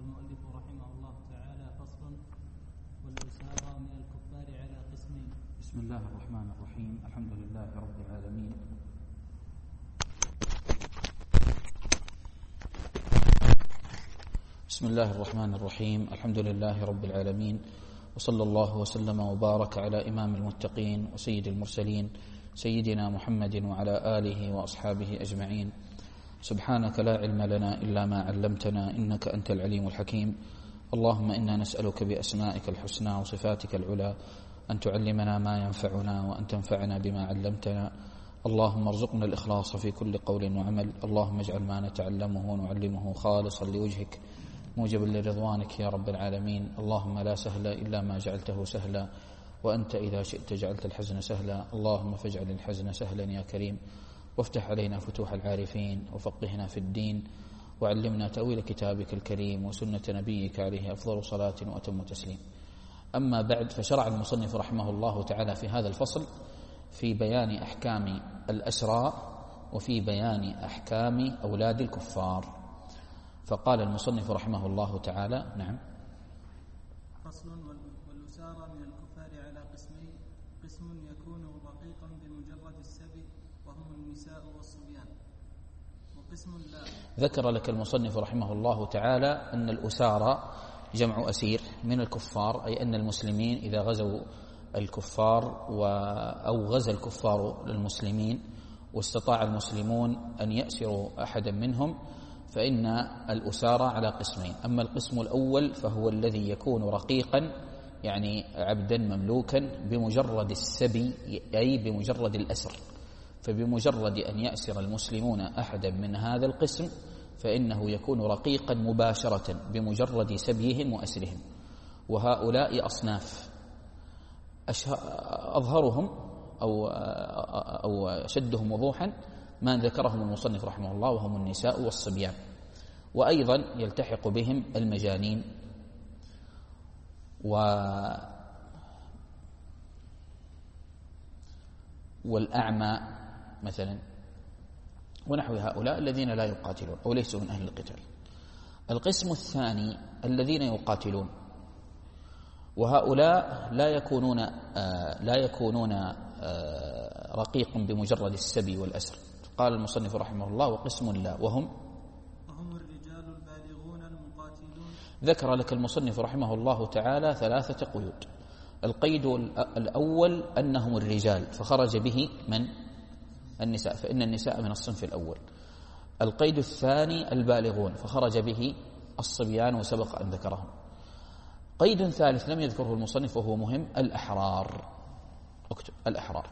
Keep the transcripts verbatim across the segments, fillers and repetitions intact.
المؤلف رحمه الله تعالى: فصل: والأسارى من الكفار على قسمين. بسم الله الرحمن الرحيم. الحمد لله رب العالمين، بسم الله الرحمن الرحيم الحمد لله رب العالمين، وصلى الله وسلم وبارك على إمام المتقين وسيد المرسلين سيدنا محمد وعلى آله وأصحابه أجمعين. سبحانك لا علم لنا إلا ما علمتنا، إنك أنت العليم الحكيم. اللهم إنا نسألك بأسمائك الحسنى وصفاتك العلى أن تعلمنا ما ينفعنا وأن تنفعنا بما علمتنا. اللهم ارزقنا الإخلاص في كل قول وعمل. اللهم اجعل ما نتعلمه ونعلمه خالصا لوجهك موجبا لرضوانك يا رب العالمين. اللهم لا سهل إلا ما جعلته سهلا، وأنت إذا شئت جعلت الحزن سهلا. اللهم فاجعل الحزن سهلا يا كريم، وافتح علينا فتوح العارفين، وفقهنا في الدين، وعلمنا تأويل كتابك الكريم وسنة نبيك عليه أفضل صلاة وأتم تسليم. أما بعد، فشرع المصنف رحمه الله تعالى في هذا الفصل في بيان أحكام الأسرى وفي بيان أحكام أولاد الكفار. فقال المصنف رحمه الله تعالى: نعم. فصل: والأسارى من الكفار على قسمين: قسم يكون رقيقا بمجرد السبي وهم النساء والصبيان، وقسم لا. ذكر لك المصنف رحمه الله تعالى أن الأسارى جمع أسير من الكفار، أي أن المسلمين إذا غزوا الكفار أو غزا الكفار للمسلمين واستطاع المسلمون أن يأسروا أحدا منهم، فإن الأسارى على قسمين. أما القسم الأول فهو الذي يكون رقيقا، يعني عبدا مملوكا بمجرد السبي، أي بمجرد الأسر. فبمجرد أن يأسر المسلمون أحدا من هذا القسم فإنه يكون رقيقا مباشرة بمجرد سبيهم وأسرهم. وهؤلاء أصناف، أظهرهم أو أو أشدهم وضوحا ما ذكرهم المصنف رحمه الله، وهم النساء والصبيان، وأيضا يلتحق بهم المجانين و والأعمى مثلا، ونحو هؤلاء الذين لا يقاتلون أو ليسوا من أهل القتال. القسم الثاني الذين يقاتلون، وهؤلاء لا يكونون آه لا يكونون آه رقيق بمجرد السبي والأسر. قال المصنف رحمه الله: وقسم لا، وهم وهم الرجال البالغون المقاتلون. ذكر لك المصنف رحمه الله تعالى ثلاثة قيود. القيد الأول أنهم الرجال، فخرج به من؟ النساء، فإن النساء من الصنف الأول. القيد الثاني البالغون، فخرج به الصبيان وسبق أن ذكرهم. قيد ثالث لم يذكره المصنف وهو مهم: الأحرار. اكتب: الأحرار.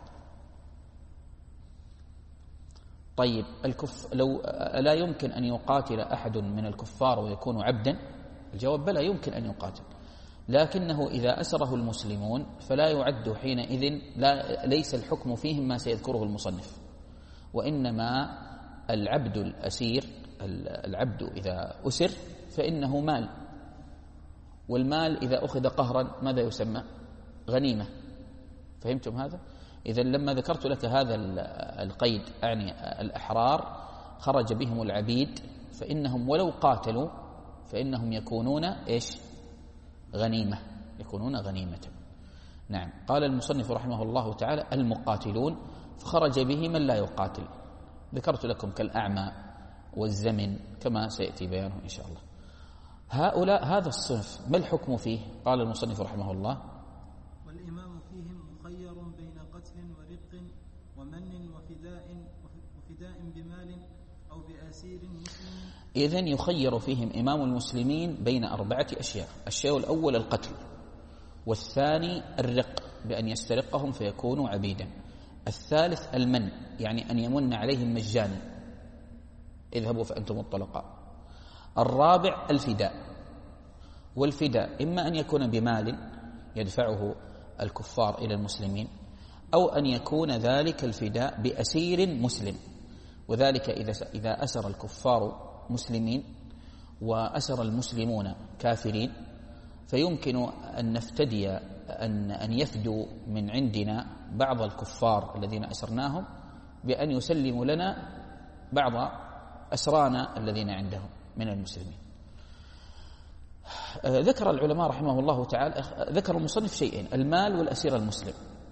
طيب، الكف لو لا يمكن أن يقاتل أحد من الكفار ويكون عبدا؟ الجواب: بلى، يمكن أن يقاتل، لكنه إذا أسره المسلمون فلا يعد حينئذ، لا ليس الحكم فيهم ما سيذكره المصنف، وإنما العبد الأسير، العبد إذا أسر فإنه مال، والمال إذا أخذ قهرا ماذا يسمى؟ غنيمة. فهمتم هذا؟ إذن لما ذكرت لك هذا القيد أعني الأحرار خرج بهم العبيد، فإنهم ولو قاتلوا فإنهم يكونون إيش؟ غنيمة، يكونون غنيمة. نعم. قال المصنف رحمه الله تعالى: المقاتلون، فخرج به من لا يقاتل. ذكرت لكم كالأعمى والزمن كما سيأتي بيانه إن شاء الله. هؤلاء هذا الصنف ما الحكم فيه؟ قال المصنف رحمه الله: والإمام فيهم مخير بين قتل ورق ومن وفداء وفداء بمال أو بأسير مسلم. إذن يخير فيهم إمام المسلمين بين أربعة أشياء. الشيء الأول القتل، والثاني الرق بأن يسترقهم فيكونوا عبيدا، الثالث المن يعني أن يمن عليهم مجانا، اذهبوا فأنتم الطلقاء، الرابع الفداء، والفداء إما أن يكون بمال يدفعه الكفار إلى المسلمين، أو أن يكون ذلك الفداء بأسير مسلم، وذلك إذا إذا أسر الكفار مسلمين وأسر المسلمون كافرين فيمكن أن نفتدي أن أن يفدوا من عندنا بعض الكفار الذين أسرناهم بأن يسلموا لنا بعض أسرانا الذين عندهم من المسلمين. ذكر العلماء رحمه الله تعالى، ذكر المصنف شيئين: المال والأسير المسلم.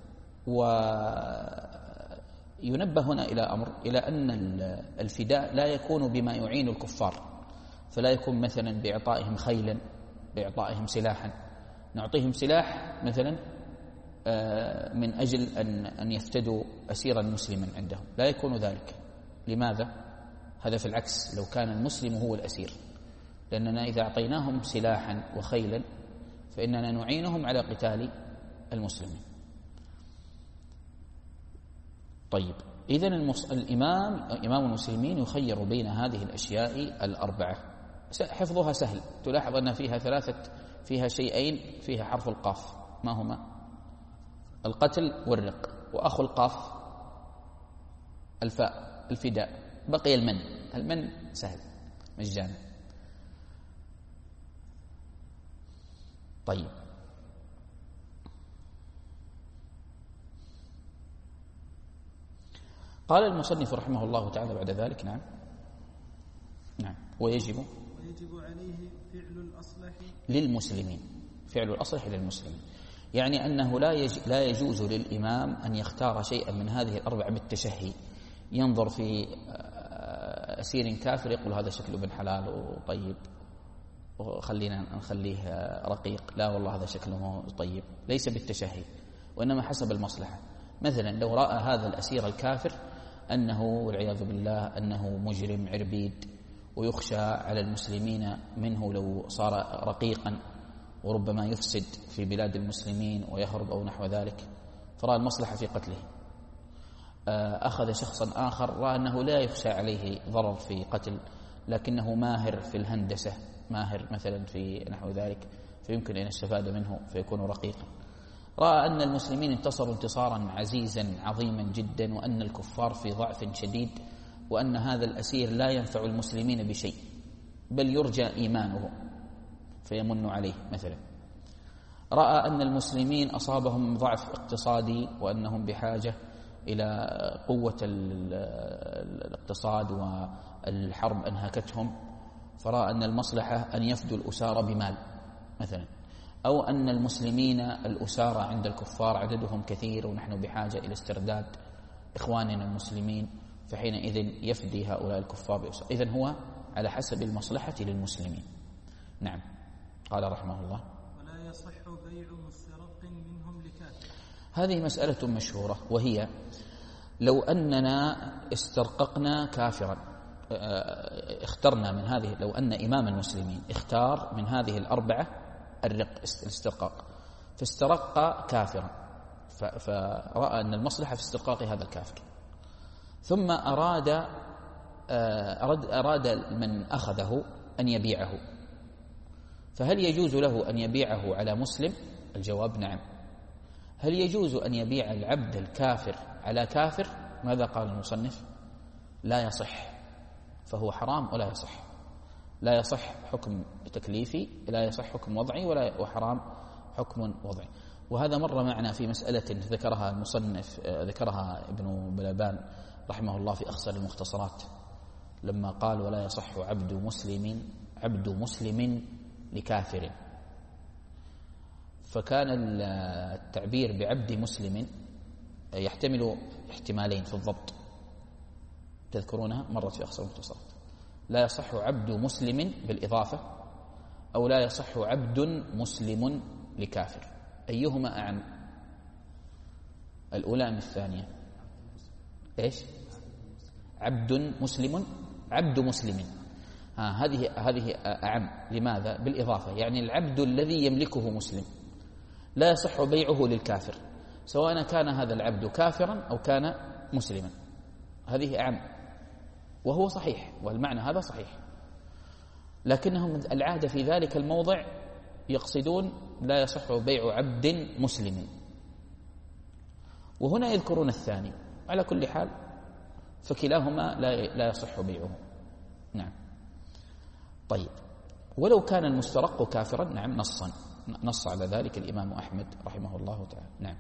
وينبه هنا إلى أمر، إلى أن الفداء لا يكون بما يعين الكفار، فلا يكون مثلا بإعطائهم خيلا، بإعطائهم سلاحا، نعطيهم سلاح مثلا من أجل أن أن يفتدوا أسيرا مسلما عندهم، لا يكون ذلك. لماذا؟ هذا في العكس، لو كان المسلم هو الأسير، لأننا إذا أعطيناهم سلاحا وخيلا فإننا نعينهم على قتال المسلمين. طيب، إذن الإمام إمام المسلمين يخير بين هذه الأشياء الأربعة، حفظها سهل. تلاحظ أن فيها ثلاثة فيها شيئين فيها حرف القاف، ما هما؟ القتل والرق، وأخو القاف الفاء الفداء. بقي المن، المن سهل مجانا. طيب، قال المصنف رحمه الله تعالى بعد ذلك: نعم نعم ويجب ويجب عليه فعل الأصلح للمسلمين، فعل الأصلح للمسلمين، يعني أنه لا يج... لا يجوز للإمام أن يختار شيئا من هذه الأربعة بالتشهي، ينظر في أسير كافر يقول هذا شكله ابن حلال وطيب وخلينا نخليه رقيق، لا والله هذا شكله طيب، ليس بالتشهي، وإنما حسب المصلحة. مثلا لو رأى هذا الأسير الكافر أنه والعياذ بالله أنه مجرم عربيد ويخشى على المسلمين منه لو صار رقيقا وربما يفسد في بلاد المسلمين ويهرب أو نحو ذلك، فرأى المصلحة في قتله. أخذ شخصا آخر رأى أنه لا يخشى عليه ضرر في قتل، لكنه ماهر في الهندسة، ماهر مثلا في نحو ذلك، فيمكن أن يستفاد منه فيكون رقيقا. رأى أن المسلمين انتصروا انتصارا عزيزا عظيما جدا، وأن الكفار في ضعف شديد، وأن هذا الأسير لا ينفع المسلمين بشيء بل يرجى إيمانه فيمن عليه مثلا. رأى أن المسلمين أصابهم ضعف اقتصادي وأنهم بحاجة إلى قوة الاقتصاد والحرب أنهكتهم، فرأى أن المصلحة أن يفدوا الأسارى بمال مثلا، أو أن المسلمين الأسارى عند الكفار عددهم كثير ونحن بحاجة إلى استرداد إخواننا المسلمين، فحينئذ يفدي هؤلاء الكفار بأسارى. إذن هو على حسب المصلحة للمسلمين. نعم. قال رحمه الله: ولا يصح بيع مسترق منهم لكافر. هذه مسألة مشهورة، وهي لو أننا استرققنا كافرا، اخترنا من هذه، لو أن إمام المسلمين اختار من هذه الأربعة الرق الاسترقاق، فاسترق كافرا، فرأى أن المصلحة في استرقاق هذا الكافر، ثم أراد أراد, أراد من أخذه أن يبيعه، فهل يجوز له أن يبيعه على مسلم؟ الجواب نعم. هل يجوز أن يبيع العبد الكافر على كافر؟ ماذا قال المصنف؟ لا يصح، فهو حرام ولا يصح. لا يصح حكم تكليفي، لا يصح حكم وضعي، ولا وحرام حكم وضعي. وهذا مر معنا في مسألة ذكرها المصنف، ذكرها ابن بلبان رحمه الله في أخصر المختصرات، لما قال: ولا يصح عبد مسلم عبد مسلم لكافر. فكان التعبير بعبد مسلم يحتمل احتمالين في الضبط تذكرونها، مرت في أخصر المختصرات: لا يصح عبد مسلم بالإضافة، أو لا يصح عبد مسلم لكافر. أيهما أعم؟ الأولى أم الثانية؟ إيش؟ عبد مسلم عبد مسلم ها هذه هذه أعم. لماذا؟ بالإضافة، يعني العبد الذي يملكه مسلم لا يصح بيعه للكافر، سواء كان هذا العبد كافرا أو كان مسلما. هذه أعم، وهو صحيح، والمعنى هذا صحيح، لكنهم العادة في ذلك الموضع يقصدون لا يصح بيع عبد مسلم، وهنا يذكرون الثاني. على كل حال فكلاهما لا لا يصح بيعه. نعم. طيب، ولو كان المسترق كافرا، نعم، نصا نص على ذلك الإمام أحمد رحمه الله تعالى. نعم.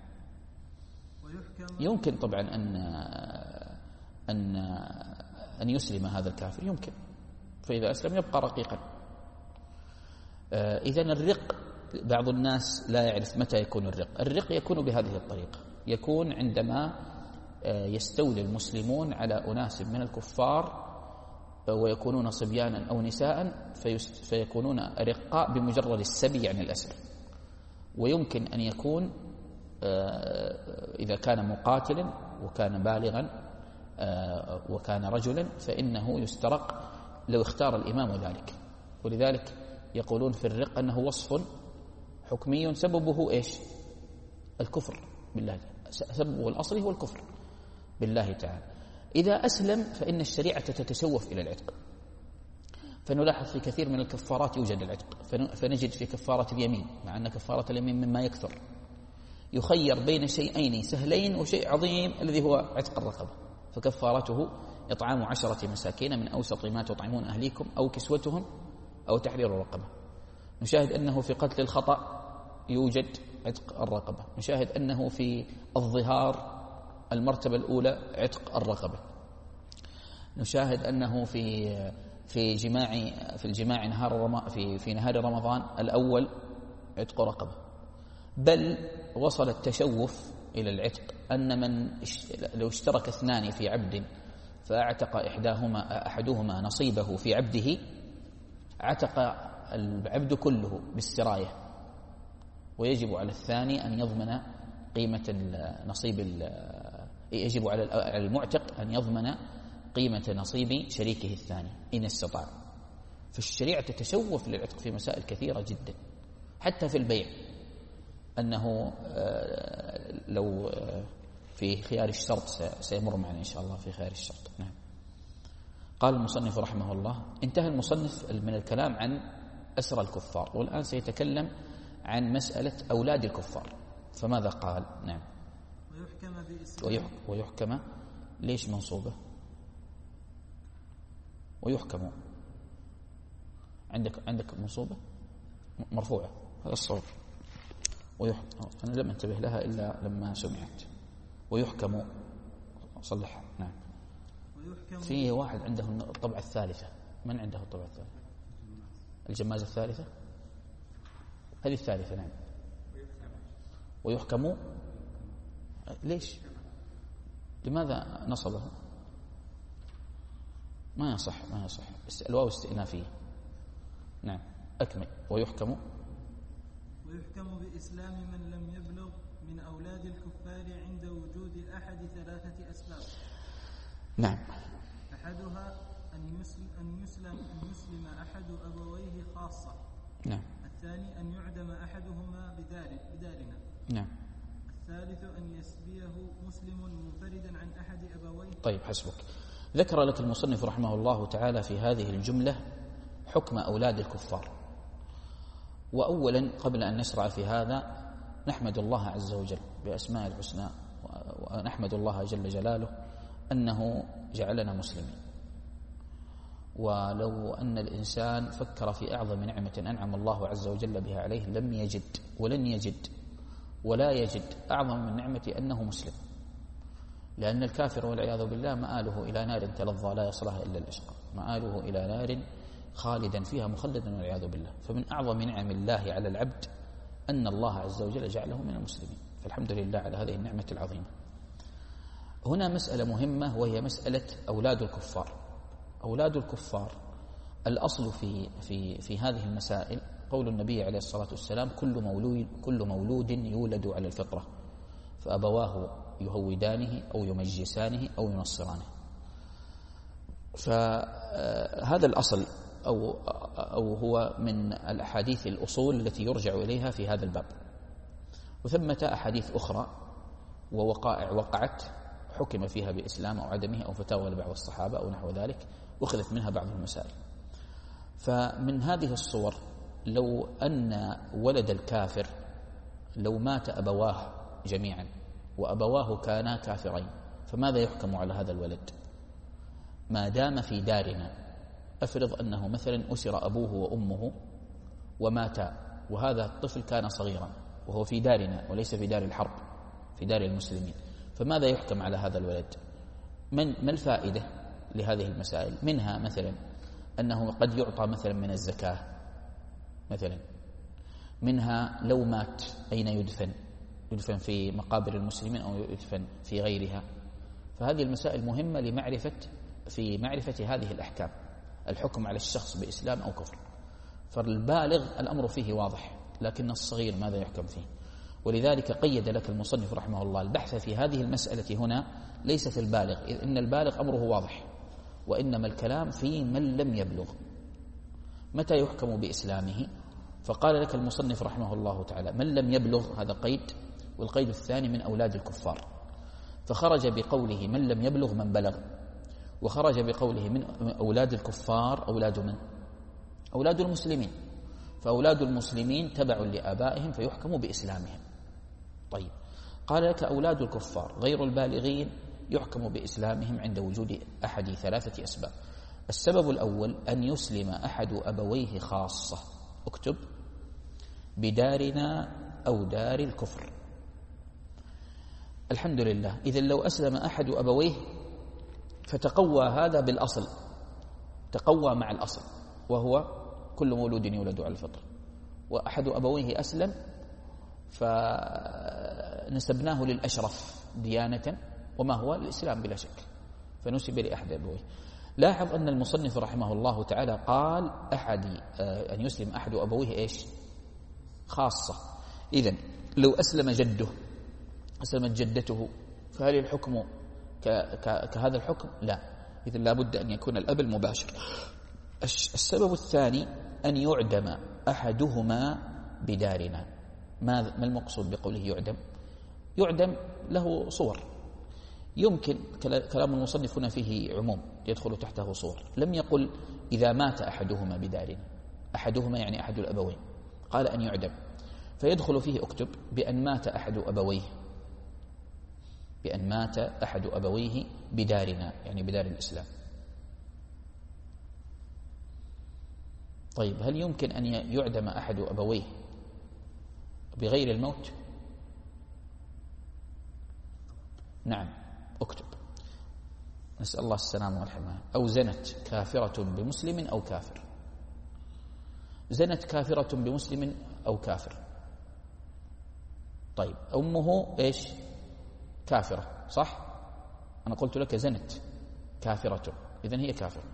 يمكن طبعا أن أن أن يسلم هذا الكافر، يمكن، فإذا أسلم يبقى رقيقا. إذن الرق، بعض الناس لا يعرف متى يكون الرق. الرق يكون بهذه الطريقة، يكون عندما يستولي المسلمون على أناس من الكفار ويكونون صبيانا أو نساء فيكونون رقاء بمجرد السبي عن الأسر. ويمكن أن يكون إذا كان مقاتلا وكان بالغا وكان رجلا فإنه يسترق لو اختار الإمام ذلك. ولذلك يقولون في الرق أنه وصف حكمي سببه إيش؟ الكفر بالله، سببه الأصلي هو الكفر بالله تعالى. إذا أسلم فإن الشريعة تتشوف إلى العتق، فنلاحظ في كثير من الكفارات يوجد العتق، فنجد في كفارة اليمين، مع أن كفارة اليمين مما يكثر، يخير بين شيئين سهلين وشيء عظيم الذي هو عتق الرقبة، فكفارته إطعام عشرة مساكين من أوسط ما تطعمون أهليكم أو كسوتهم أو تحرير الرقبة. نشاهد أنه في قتل الخطأ يوجد عتق الرقبة، نشاهد أنه في الظهار المرتبة الأولى عتق الرقبة، نشاهد أنه في في جماع في الجماع نهار رم في في نهار رمضان الأول عتق رقبة. بل وصل التشوف إلى العتق أن من لو اشترك اثنان في عبد فأعتق إحداهما أحدهما نصيبه في عبده عتق العبد كله بالسراية، ويجب على الثاني أن يضمن قيمة النصيب، يجب على المعتق أن يضمن قيمة نصيب شريكه الثاني إن استطاع. فالشريعة تتشوف للعتق في مسائل كثيرة جدا، حتى في البيع، أنه لو في خيار الشرط سيمر معنا إن شاء الله في خيار الشرط. نعم. قال المصنف رحمه الله: انتهى المصنف من الكلام عن أسرى الكفار، والآن سيتكلم عن مسألة أولاد الكفار. فماذا قال؟ نعم. ويحكم بإسلام ويحكم ليش منصوبة؟ ويحكم عندك عندك منصوبة مرفوعة، هذا الصواب. ويحكم، أنا لم انتبه لها إلا لما سمعت. ويحكم صلحها. نعم. في واحد عنده الطبعة الثالثة، من عنده الطبعة الثالثة؟ الجمازة الثالثة، هذه الثالثة. نعم. ويحكم ليش؟ لماذا نصبه؟ ما يصح ما يصح الواو استئنافية. نعم. أكمل. ويحكم ويحكم بإسلام من لم يبلغ من أولاد الكفار عند وجود أحد ثلاثة أسباب. نعم. أحدها أن يسلم أن يسلم أن يسلم أحد أبويه خاصة. نعم. الثاني أن يعدم أحدهما بدار بدارنا. نعم. الثالث أن يسبيه مسلم منفردا عن أحد أبويه. طيب حسبك. ذكر لك المصنف رحمه الله تعالى في هذه الجملة حكم أولاد الكفار. وأولا قبل أن نشرع في هذا نحمد الله عز وجل بأسماء الحسنى، ونحمد الله جل جلاله أنه جعلنا مسلمين. ولو أن الإنسان فكر في أعظم نعمة أنعم الله عز وجل بها عليه لم يجد ولن يجد ولا يجد أعظم من نعمة أنه مسلم، لأن الكافر والعياذ بالله مآله إلى نار تلظى لا يصلها إلا الأشقى، مآله إلى نار خالدا فيها مخلدا والعياذ بالله. فمن أعظم نعم الله على العبد أن الله عز وجل جعله من المسلمين، فالحمد لله على هذه النعمة العظيمة. هنا مسألة مهمة وهي مسألة أولاد الكفار. أولاد الكفار الأصل في في في هذه المسائل قول النبي عليه الصلاة والسلام: كل مولود كل مولود يولد على الفطرة فأبواه يهودانه أو يمجسانه أو ينصرانه. فهذا الأصل أو أو هو من الأحاديث الأصول التي يرجع إليها في هذا الباب. وثمة أحاديث أخرى ووقائع وقعت حكم فيها بإسلام أو عدمه أو فتاوى لبعض الصحابة أو نحو ذلك، وأخذت منها بعض المسائل. فمن هذه الصور لو أن ولد الكافر لو مات أبواه جميعا وأبواه كانا كافرين، فماذا يحكم على هذا الولد ما دام في دارنا؟ أفرض أنه مثلا أسر أبوه وأمه وماتا، وهذا الطفل كان صغيرا وهو في دارنا وليس في دار الحرب، في دار المسلمين، فماذا يحكم على هذا الولد؟ من ما الفائدة لهذه المسائل؟ منها مثلا أنه قد يعطى مثلا من الزكاة مثلا. منها لو مات أين يدفن؟ يدفن في مقابر المسلمين أو يدفن في غيرها؟ فهذه المسائل مهمة لمعرفة في معرفة هذه الأحكام، الحكم على الشخص بإسلام أو كفر. فالبالغ الأمر فيه واضح، لكن الصغير ماذا يحكم فيه؟ ولذلك قيد لك المصنف رحمه الله البحث في هذه المسألة هنا ليس في البالغ، إذ إن البالغ أمره واضح، وإنما الكلام في من لم يبلغ متى يحكم بإسلامه. فقال لك المصنف رحمه الله تعالى من لم يبلغ، هذا قيد، والقيد الثاني من أولاد الكفار. فخرج بقوله من لم يبلغ من بلغ، وخرج بقوله من أولاد الكفار أولاد من؟ أولاد المسلمين. فأولاد المسلمين تبع لآبائهم فيحكم بإسلامهم. طيب، قال لك أولاد الكفار غير البالغين يحكم بإسلامهم عند وجود أحد ثلاثة أسباب. السبب الأول أن يسلم أحد أبويه خاصة، اكتب بدارنا أو دار الكفر. الحمد لله، إذن لو أسلم أحد أبويه فتقوى هذا بالأصل، تقوى مع الأصل، وهو كل مولود يولد على الفطرة، وأحد أبويه أسلم فنسبناه للأشرف ديانة وما هو الإسلام بلا شك، فنسب لأحد أبويه. لاحظ أن المصنف رحمه الله تعالى قال أحد أن يسلم أحد أبويه إيش؟ خاصة. إذن لو أسلم جده، أسلمت جدته، فهل الحكم كهذا الحكم؟ لا، إذن لا بد أن يكون الأب المباشر. السبب الثاني أن يعدم أحدهما بدارنا. ما المقصود بقوله يعدم؟ يعدم له صور، يمكن كلام المصنف هنا فيه عموم يدخل تحته صور. لم يقل إذا مات أحدهما بدارنا، أحدهما يعني أحد الأبوين، قال أن يعدم، فيدخل فيه اكتب بأن مات أحد أبويه، بأن مات أحد أبويه بدارنا يعني بدار الإسلام. طيب، هل يمكن أن يعدم أحد أبويه بغير الموت؟ نعم، اكتب، نسأل الله السلامة والحماية. أو زنت كافرة بمسلم أو كافر، زنت كافرة بمسلم أو كافر. طيب، أمه إيش؟ كافرة، صح؟ أنا قلت لك زنت كافرة، إذن هي كافرة.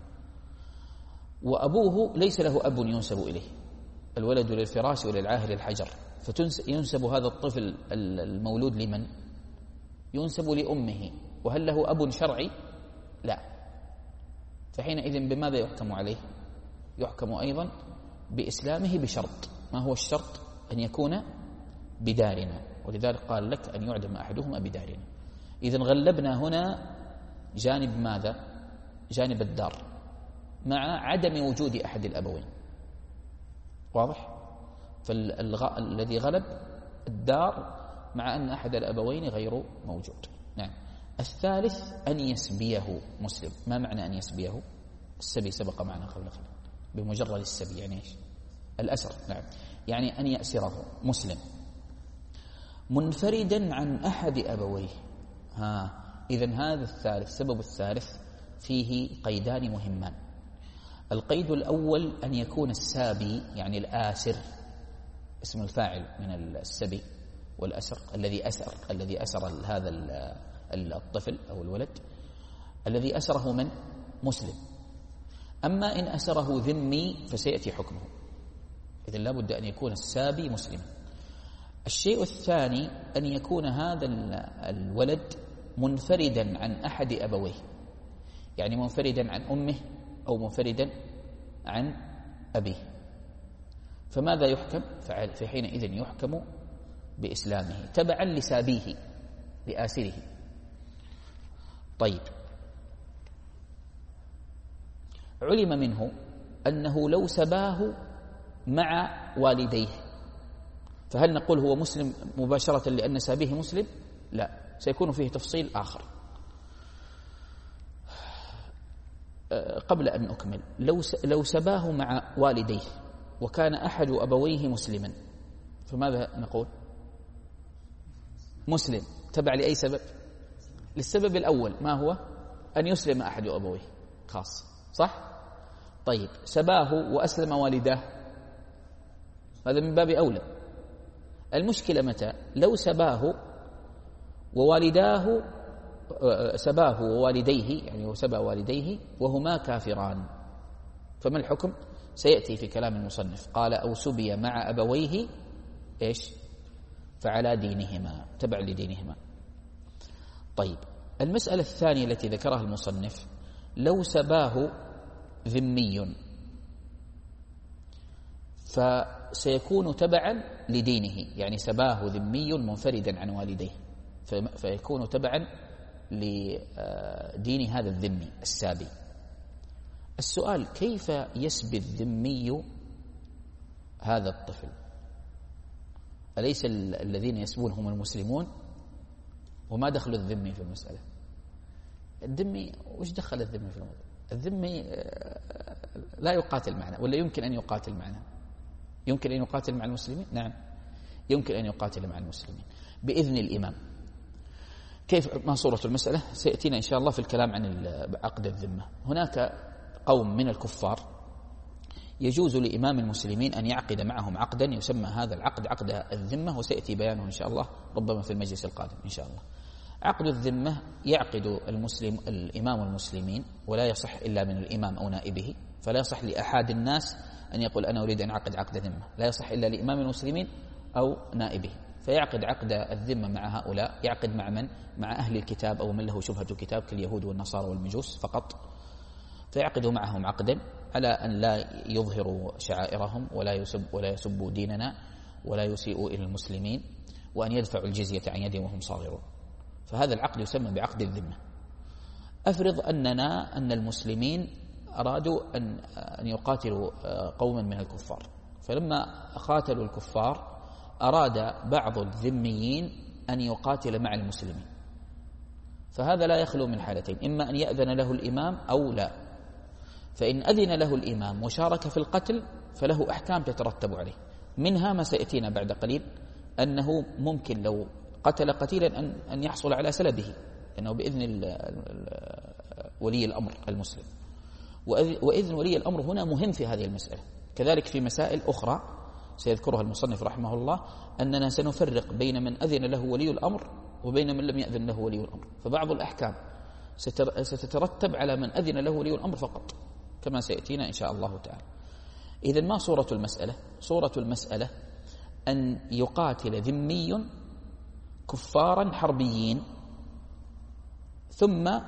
وأبوه ليس له أب ينسب إليه، الولد للفراش وللعاهر الحجر، فينسب هذا الطفل المولود لمن؟ ينسب لأمه. وهل له أب شرعي؟ لا. فحينئذ بماذا يحكم عليه؟ يحكم أيضا بإسلامه بشرط. ما هو الشرط؟ أن يكون بدارنا، ولذلك قال لك أن يعدم أحدهما بدارنا. إذن غلبنا هنا جانب ماذا؟ جانب الدار مع عدم وجود أحد الأبوين، واضح؟ فالذي غلب الدار مع أن أحد الأبوين غير موجود. نعم. الثالث أن يسبيه مسلم. ما معنى أن يسبيه؟ السبي سبق معنا قبل قليل، بمجرد السبي يعني إيش؟ الأسر. نعم، يعني أن يأسره مسلم منفردا عن أحد أبويه. ها، إذن هذا الثالث، سبب الثالث فيه قيدان مهمان. القيد الأول أن يكون السابي يعني الآسر، اسم الفاعل من السبي والأسر، الذي أسر الذي أسر هذا الطفل أو الولد، الذي أسره من؟ مسلم. أما إن أسره ذمي فسيأتي حكمه، إذن لا بد أن يكون السابي مسلما. الشيء الثاني أن يكون هذا الولد منفردا عن أحد أبويه، يعني منفردا عن أمه أو منفردا عن أبيه. فماذا يحكم؟ في حينئذ يحكم بإسلامه تبعا لسابيه لآسره. طيب، علم منه أنه لو سباه مع والديه، فهل نقول هو مسلم مباشرة لأن سابيه مسلم؟ لا، سيكون فيه تفصيل آخر. قبل أن أكمل، لو لو سباه مع والديه وكان أحد أبويه مسلما، فماذا نقول؟ مسلم تبع لأي سبب؟ للسبب الأول، ما هو؟ أن يسلم أحد أبويه خاص، صح؟ طيب، سباه وأسلم والداه، هذا من باب أولى. المشكلة متى؟ لو سباه ووالداه سباه ووالديه، يعني وسبى والديه وهما كافران، فما الحكم؟ سيأتي في كلام المصنف. قال أو سبي مع أبويه إيش؟ فعلى دينهما، تبع لدينهما. طيب، المسألة الثانية التي ذكرها المصنف، لو سباه ذمي فسيكون تبعا لدينه، يعني سباه ذمي منفردا عن والديه فيكون تبعا لدين هذا الذمي السابي. السؤال: كيف يسبي الذمي هذا الطفل؟ أليس الذين يسبون هم المسلمون؟ وما دخل الذمي في المسألة؟ الذمي وش دخل الذمي في الموضوع؟ الذمي لا يقاتل معنا، ولا يمكن أن يقاتل معنا؟ يمكن أن يقاتل مع المسلمين؟ نعم، يمكن أن يقاتل مع المسلمين بإذن الإمام. كيف؟ ما صورة المسألة؟ سيأتينا إن شاء الله في الكلام عن عقد الذمة. هناك قوم من الكفار يجوز لإمام المسلمين أن يعقد معهم عقدا يسمى هذا العقد عقد الذمة، وسيأتي بيانه إن شاء الله ربما في المجلس القادم إن شاء الله. عقد الذمة يعقد المسلم الإمام المسلمين، ولا يصح إلا من الإمام أو نائبه، فلا يصح لأحد الناس أن يقول أنا أريد أن أعقد عقد ذمة، لا يصح إلا لإمام المسلمين أو نائبه. فيعقد عقد الذمة مع هؤلاء، يعقد مع من؟ مع أهل الكتاب أو من له شبهة كتاب كاليهود والنصارى والمجوس فقط. فيعقد معهم عقدا على أن لا يظهروا شعائرهم ولا يسب ولا يسبوا ديننا ولا يسيئوا إلى المسلمين، وأن يدفعوا الجزية عن يدهم وهم صاغرون. فهذا العقد يسمى بعقد الذمة. أفرض أننا أن المسلمين أرادوا أن أن يقاتلوا قوما من الكفار، فلما قاتلوا الكفار أراد بعض الذميين أن يقاتل مع المسلمين، فهذا لا يخلو من حالتين: إما أن يأذن له الإمام أو لا. فإن أذن له الإمام وشارك في القتل فله أحكام تترتب عليه، منها ما سيأتينا بعد قليل، أنه ممكن لو قتل قتيلا أن أن يحصل على سلبه، لأنه بإذن ولي الأمر المسلم. وإذن ولي الأمر هنا مهم في هذه المسألة. كذلك في مسائل أخرى سيذكرها المصنف رحمه الله، أننا سنفرق بين من أذن له ولي الأمر وبين من لم يأذن له ولي الأمر، فبعض الأحكام ستترتب على من أذن له ولي الأمر فقط، كما سيأتينا إن شاء الله تعالى. إذن ما صورة المسألة؟ صورة المسألة أن يقاتل ذمي كفارا حربيين، ثم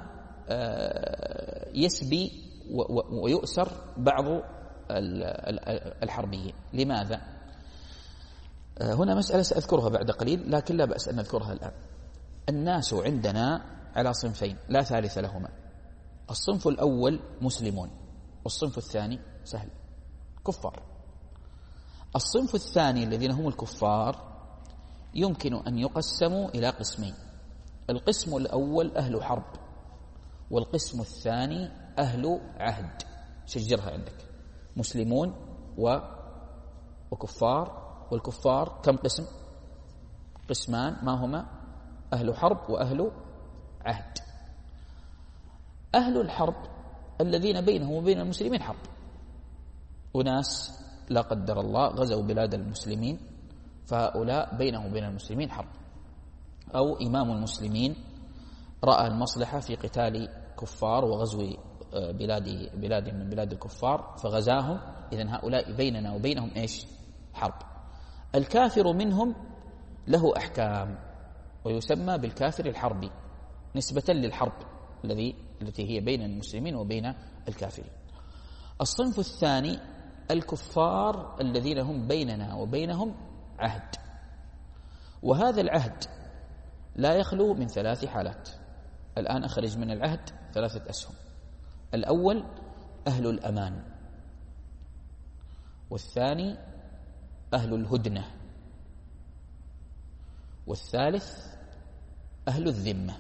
يسبي ويؤسر بعض الحربيين. لماذا؟ هنا مسألة سأذكرها بعد قليل، لكن لا بأس أن نذكرها الآن. الناس عندنا على صنفين لا ثالث لهما. الصنف الأول مسلمون، والصنف الثاني سهل كفار. الصنف الثاني الذين هم الكفار يمكن أن يقسموا إلى قسمين: القسم الأول أهل حرب، والقسم الثاني أهل عهد. شجرها عندك: مسلمون و... وكفار. والكفار كم قسم؟ قسمان، ما هما؟ أهل حرب وأهل عهد. أهل الحرب الذين بينهم وبين المسلمين حرب، وناس لا قدر الله غزوا بلاد المسلمين، فهؤلاء بينهم وبين المسلمين حرب، أو إمام المسلمين رأى المصلحة في قتال كفار وغزو بلاد بلاد من بلاد الكفار فغزاهم، إذن هؤلاء بيننا وبينهم إيش؟ حرب. الكافر منهم له أحكام ويسمى بالكافر الحربي نسبة للحرب الذي التي هي بين المسلمين وبين الكافرين. الصنف الثاني الكفار الذين هم بيننا وبينهم عهد، وهذا العهد لا يخلو من ثلاث حالات. الآن أخرج من العهد ثلاثة أسهم: الأول أهل الأمان، والثاني أهل الهدنة، والثالث أهل الذمة.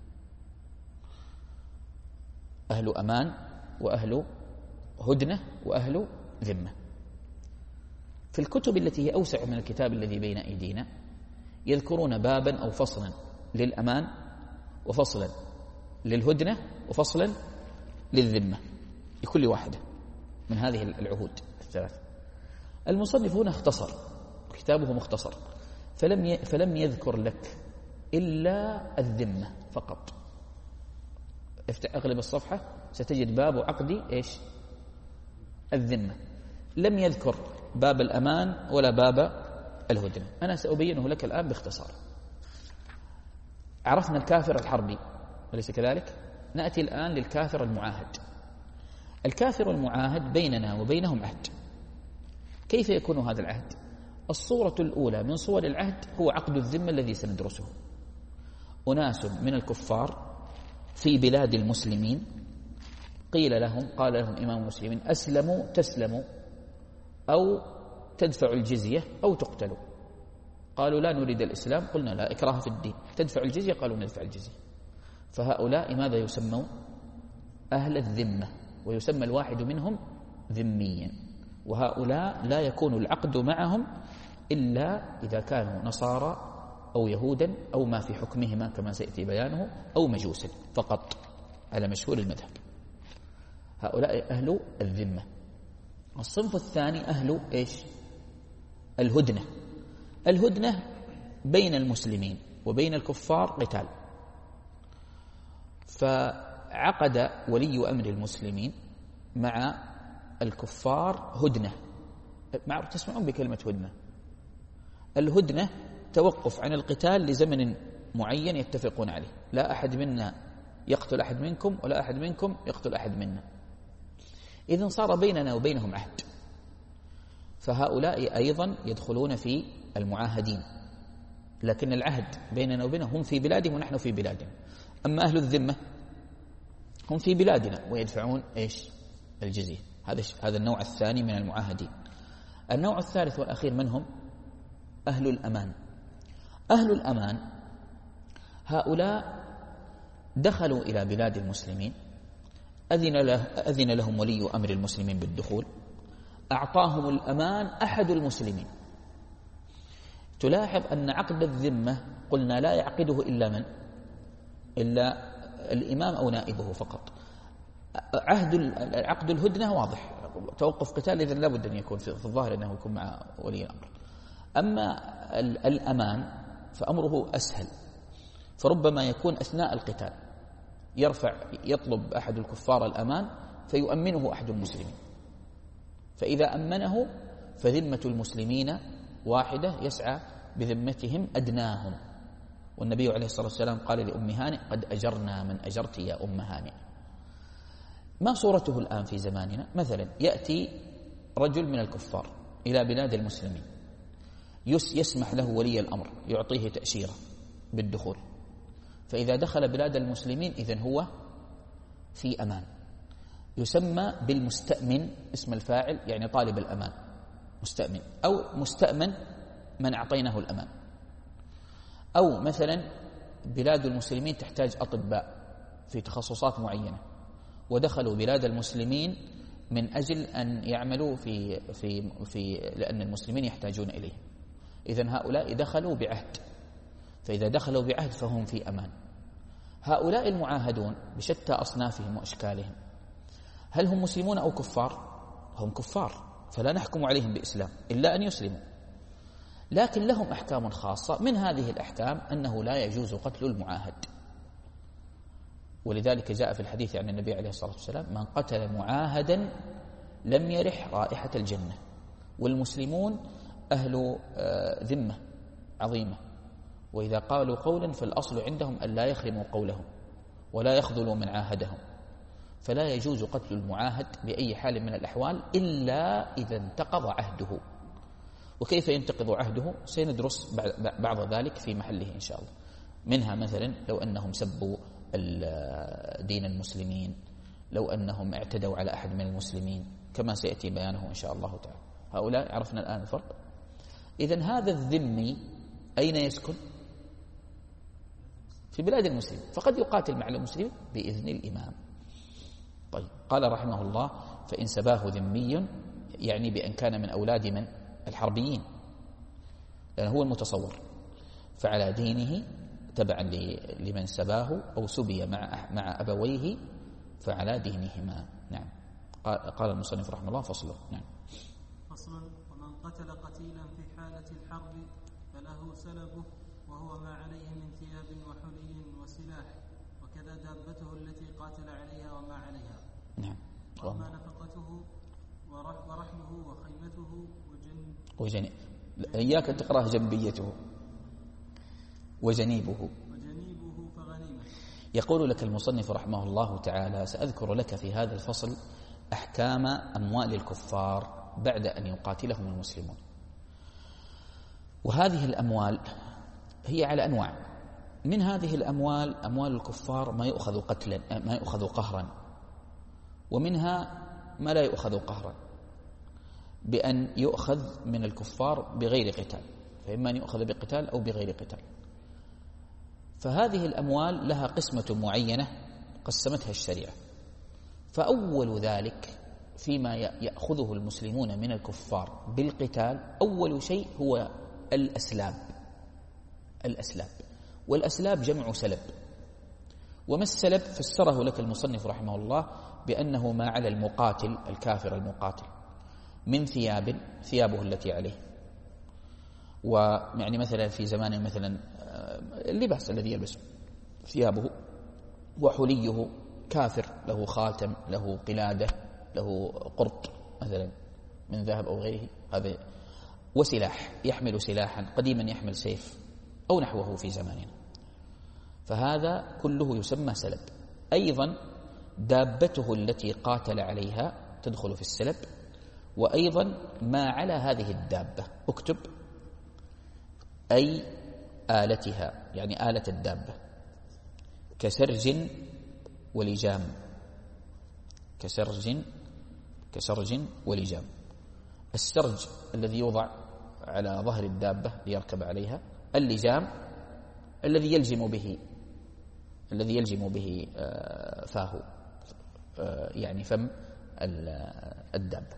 أهل أمان وأهل هدنة وأهل ذمة. في الكتب التي هي أوسع من الكتاب الذي بين أيدينا يذكرون بابا أو فصلا للأمان، وفصلا للهدنة، وفصلا للذمة لكل واحدة من هذه العهود الثلاثة. المصنف هنا اختصر، كتابه مختصر، فلم فلم يذكر لك إلا الذمة فقط. افتح أغلب الصفحة ستجد باب عقد إيش؟ الذمة. لم يذكر باب الأمان ولا باب الهدنة. أنا سأبينه لك الآن باختصار. عرفنا الكافر الحربي أليس كذلك؟ نأتي الآن للكافر المعاهد. الكافر المعاهد بيننا وبينهم عهد. كيف يكون هذا العهد؟ الصورة الأولى من صور العهد هو عقد الذمة الذي سندرسه. أناس من الكفار في بلاد المسلمين قيل لهم، قال لهم إمام المسلمين: أسلموا تسلموا، أو تدفع الجزية أو تقتلوا. قالوا: لا نريد الإسلام. قلنا: لا إكراه في الدين. تدفع الجزية؟ قالوا: ندفع الجزية. فهؤلاء ماذا يسمون؟ أهل الذمة، ويسمى الواحد منهم ذميا. وهؤلاء لا يكون العقد معهم إلا إذا كانوا نصارى أو يهودا أو ما في حكمهما كما سيأتي بيانه، أو مجوسا فقط على مشهور المذهب. هؤلاء أهل الذمة. الصنف الثاني أهل إيش؟ الهدنة. الهدنة بين المسلمين وبين الكفار قتال، فعقد ولي أمر المسلمين مع الكفار هدنة. معروف تسمعون بكلمة هدنة. الهدنة توقف عن القتال لزمن معين يتفقون عليه، لا أحد منا يقتل أحد منكم ولا أحد منكم يقتل أحد منا. إذن صار بيننا وبينهم عهد، فهؤلاء أيضا يدخلون في المعاهدين، لكن العهد بيننا وبينهم هم في بلادهم ونحن في بلادنا. أما أهل الذمة هم في بلادنا ويدفعون إيش؟ الجزية. هذا هذا النوع الثاني من المعاهدين. النوع الثالث والأخير من هم؟ أهل الأمان. أهل الأمان هؤلاء دخلوا إلى بلاد المسلمين، أذن, له أذن لهم ولي أمر المسلمين بالدخول، أعطاهم الأمان أحد المسلمين. تلاحظ أن عقد الذمة قلنا لا يعقده إلا من؟ إلا الإمام أو نائبه فقط. عهد عقد الهدنة واضح، توقف قتال، إذن لابد أن يكون في الظاهر أنه يكون مع ولي الأمر. أما الأمان فأمره أسهل، فربما يكون أثناء القتال يرفع يطلب أحد الكفار الأمان فيؤمنه أحد المسلمين، فإذا أمنه فذمة المسلمين واحدة يسعى بذمتهم أدناهم. والنبي عليه الصلاة والسلام قال لأم هانئ: قد أجرنا من أجرت يا أم هانئ. ما صورته الآن في زماننا؟ مثلا يأتي رجل من الكفار إلى بلاد المسلمين، يسمح له ولي الأمر، يعطيه تأشيرة بالدخول، فإذا دخل بلاد المسلمين إذن هو في أمان. يسمى بالمستأمن، اسم الفاعل يعني طالب الأمان، مستأمن، أو مستأمن من أعطيناه الأمان. أو مثلا بلاد المسلمين تحتاج أطباء في تخصصات معينة، ودخلوا بلاد المسلمين من أجل أن يعملوا في في في لأن المسلمين يحتاجون إليه. إذن هؤلاء دخلوا بعهد، فإذا دخلوا بعهد فهم في أمان. هؤلاء المعاهدون بشتى أصنافهم وأشكالهم، هل هم مسلمون أو كفار؟ هم كفار، فلا نحكم عليهم بإسلام إلا أن يسلموا، لكن لهم أحكام خاصة. من هذه الأحكام أنه لا يجوز قتل المعاهد، ولذلك جاء في الحديث عن النبي عليه الصلاة والسلام: من قتل معاهدا لم يرح رائحة الجنة. والمسلمون أهل ذمة عظيمة، وإذا قالوا قولا فالأصل عندهم أن لا يخرموا قولهم ولا يخذلوا من عاهدهم، فلا يجوز قتل المعاهد بأي حال من الأحوال إلا إذا انتقض عهده. وكيف ينتقض عهده سندرس بعض ذلك في محله إن شاء الله. منها مثلا لو أنهم سبوا دين المسلمين، لو أنهم اعتدوا على أحد من المسلمين كما سيأتي بيانه إن شاء الله تعالى. هؤلاء عرفنا الآن الفرق. إذن هذا الذمي أين يسكن؟ في بلاد المسلمين، فقد يقاتل مع المسلمين بإذن الإمام. طيب، قال رحمه الله: فإن سباه ذمي، يعني بأن كان من أولاد من؟ الحربيين، لأنه هو المتصور، فعلى دينه تبعا لمن سباه أو سبي مع مع أبويه فعلى دينهما. نعم. قال المصنف رحمه الله: فصل. نعم. فصل: ومن قتل قتيلا في حالة الحرب فله سلبه وهو ما عليه من ثياب وحلي وسلاح، وكذا دابته التي قاتل عليها وما عليها. نعم. وما نفقته ورحله وخيمته وجن وجني إياك تقرأ جنبيته وجنيبه وجنيبه فغنيمة. يقول لك المصنف رحمه الله تعالى: سأذكر لك في هذا الفصل أحكام أموال الكفار بعد أن يقاتلهم المسلمون. وهذه الأموال هي على أنواع. من هذه الأموال أموال الكفار ما يؤخذ قتلا ما يؤخذ قهرا، ومنها ما لا يؤخذ قهرا بأن يؤخذ من الكفار بغير قتال، فإما أن يؤخذ بقتال أو بغير قتال. فهذه الأموال لها قسمة معينة قسمتها الشريعة. فأول ذلك فيما يأخذه المسلمون من الكفار بالقتال أول شيء هو الأسلاب. الأسلاب والأسلاب جمع سلب. وما السلب؟ فسره لك المصنف رحمه الله بأنه ما على المقاتل الكافر المقاتل من ثياب ثيابه التي عليه، ويعني مثلا في زمان مثلا اللباس الذي يلبسه ثيابه، وحليه كافر له خاتم له قلادة له قرط مثلا من ذهب أو غيره هذا، وسلاح يحمل سلاحا قديما يحمل سيف أو نحوه في زماننا، فهذا كله يسمى سلب. أيضا دابته التي قاتل عليها تدخل في السلب، وأيضا ما على هذه الدابة اكتب أي آلتها، يعني آلة الدابة كسرج ولجام، كسرج كسرج ولجام. السرج الذي يوضع على ظهر الدابة ليركب عليها، اللجام الذي يلجم به الذي يلجم به فاه يعني فم الدابة.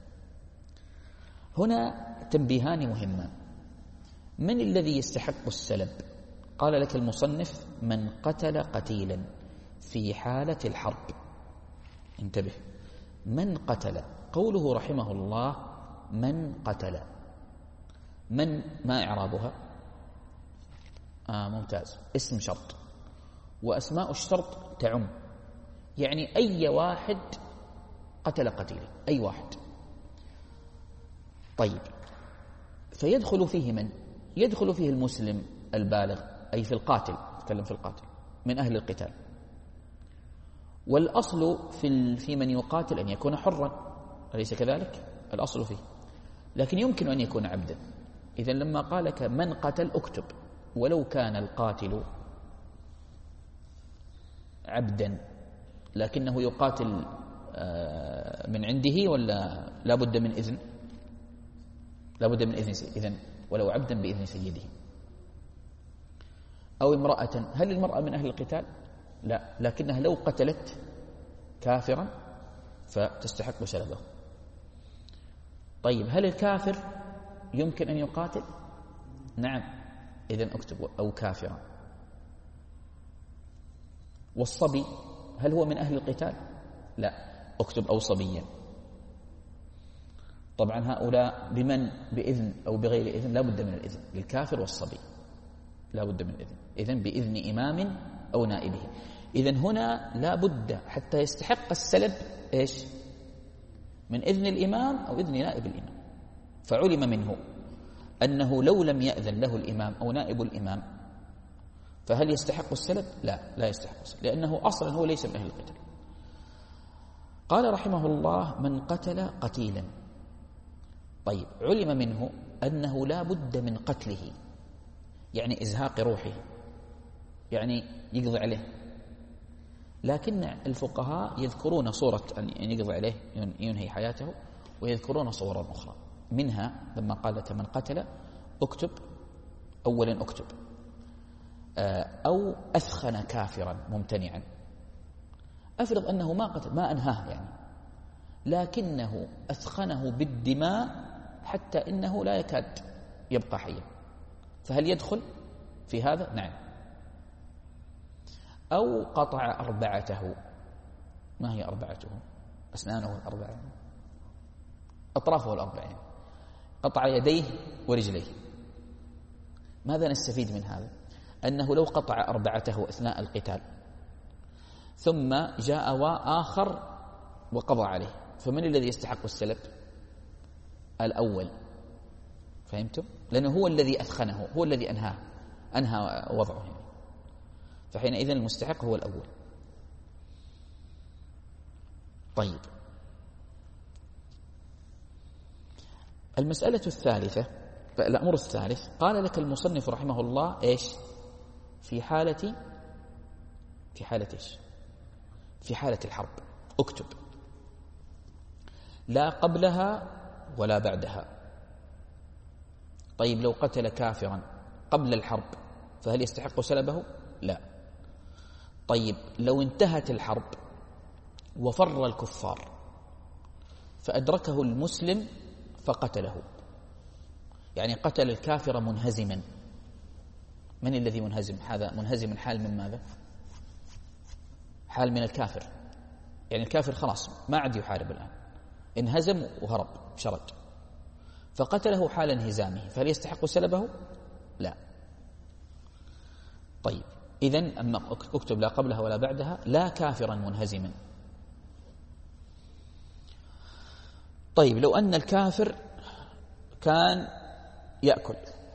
هنا تنبيهان مهمان. من الذي يستحق السلب؟ قال لك المصنف: من قتل قتيلا في حالة الحرب. انتبه، من قتل، قوله رحمه الله من قتل، من ما إعرابها؟ آه ممتاز، اسم شرط، وأسماء الشرط تعم، يعني أي واحد قتل قتيلا، أي واحد. طيب، فيدخل فيه من؟ يدخل فيه المسلم البالغ، أي في القاتل، نتكلم في القاتل من أهل القتال. والأصل في في من يقاتل أن يكون حرا، أليس كذلك؟ الأصل فيه، لكن يمكن أن يكون عبدا. إذن لما قال لك من قتل اكتب ولو كان القاتل عبدا لكنه يقاتل من عنده، ولا لا بد من إذن؟ لا بد من إذن سيد. إذن ولو عبدا بإذن سيده. أو امرأة، هل المرأة من أهل القتال؟ لا، لكنها لو قتلت كافرا فتستحق سلبه. طيب، هل الكافر يمكن أن يقاتل؟ نعم، إذن اكتب أو كافرا. والصبي هل هو من أهل القتال؟ لا، اكتب أو صبيا. طبعا هؤلاء بمن؟ بإذن أو بغير إذن؟ لا بد من الإذن للكافر والصبي، لا بد من الإذن. إذن بإذن إمام أو نائبه. إذن هنا لا بد حتى يستحق السلب إيش؟ من إذن الإمام أو إذن نائب الإمام. فعلم منه أنه لو لم يأذن له الإمام أو نائب الإمام فهل يستحق السلب؟ لا، لا يستحق السلب، لأنه أصلا هو ليس من أهل القتال. قال رحمه الله: من قتل قتيلا. طيب، علم منه أنه لا بد من قتله، يعني إزهاق روحه، يعني يقضي عليه. لكن الفقهاء يذكرون صورة أن يقضي عليه ينهي حياته، ويذكرون صورا أخرى. منها لما قالت من قتل اكتب أولا اكتب أو أثخن كافرا ممتنعا. أفرض أنه ما قتل، ما أنهاه يعني، لكنه أثخنه بالدماء حتى إنه لا يكاد يبقى حيا، فهل يدخل في هذا؟ نعم. أو قطع أربعته. ما هي أربعته؟ أسنانه الأربعة، أطرافه الأربعين، قطع يديه ورجليه. ماذا نستفيد من هذا؟ أنه لو قطع أربعته أثناء القتال ثم جاء آخر وقضى عليه، فمن الذي يستحق السلب؟ الأول. فهمتم؟ لأنه هو الذي أثخنه، هو الذي أنهاه أنهى وضعه يعني. فحينئذ المستحق هو الأول. طيب، المسألة الثالثة، الأمر الثالث، قال لك المصنف رحمه الله إيش؟ في حالة في حالة إيش؟ في حالة الحرب. اكتب: لا قبلها ولا بعدها. طيب، لو قتل كافرا قبل الحرب فهل يستحق سلبه؟ لا. طيب، لو انتهت الحرب وفر الكفار فأدركه المسلم فقتله، يعني قتل الكافر منهزما. من الذي منهزم؟ هذا منهزم حال من ماذا؟ حال من الكافر، يعني الكافر خلاص ما عاد يحارب الآن، انهزم وهرب شرد، فقتله حال انهزامه، فهل يستحق سلبه؟ لا. طيب، إذن أما اكتب: لا قبلها ولا بعدها. لا كافرا منهزما. طيب، لو أن الكافر كان يأكل،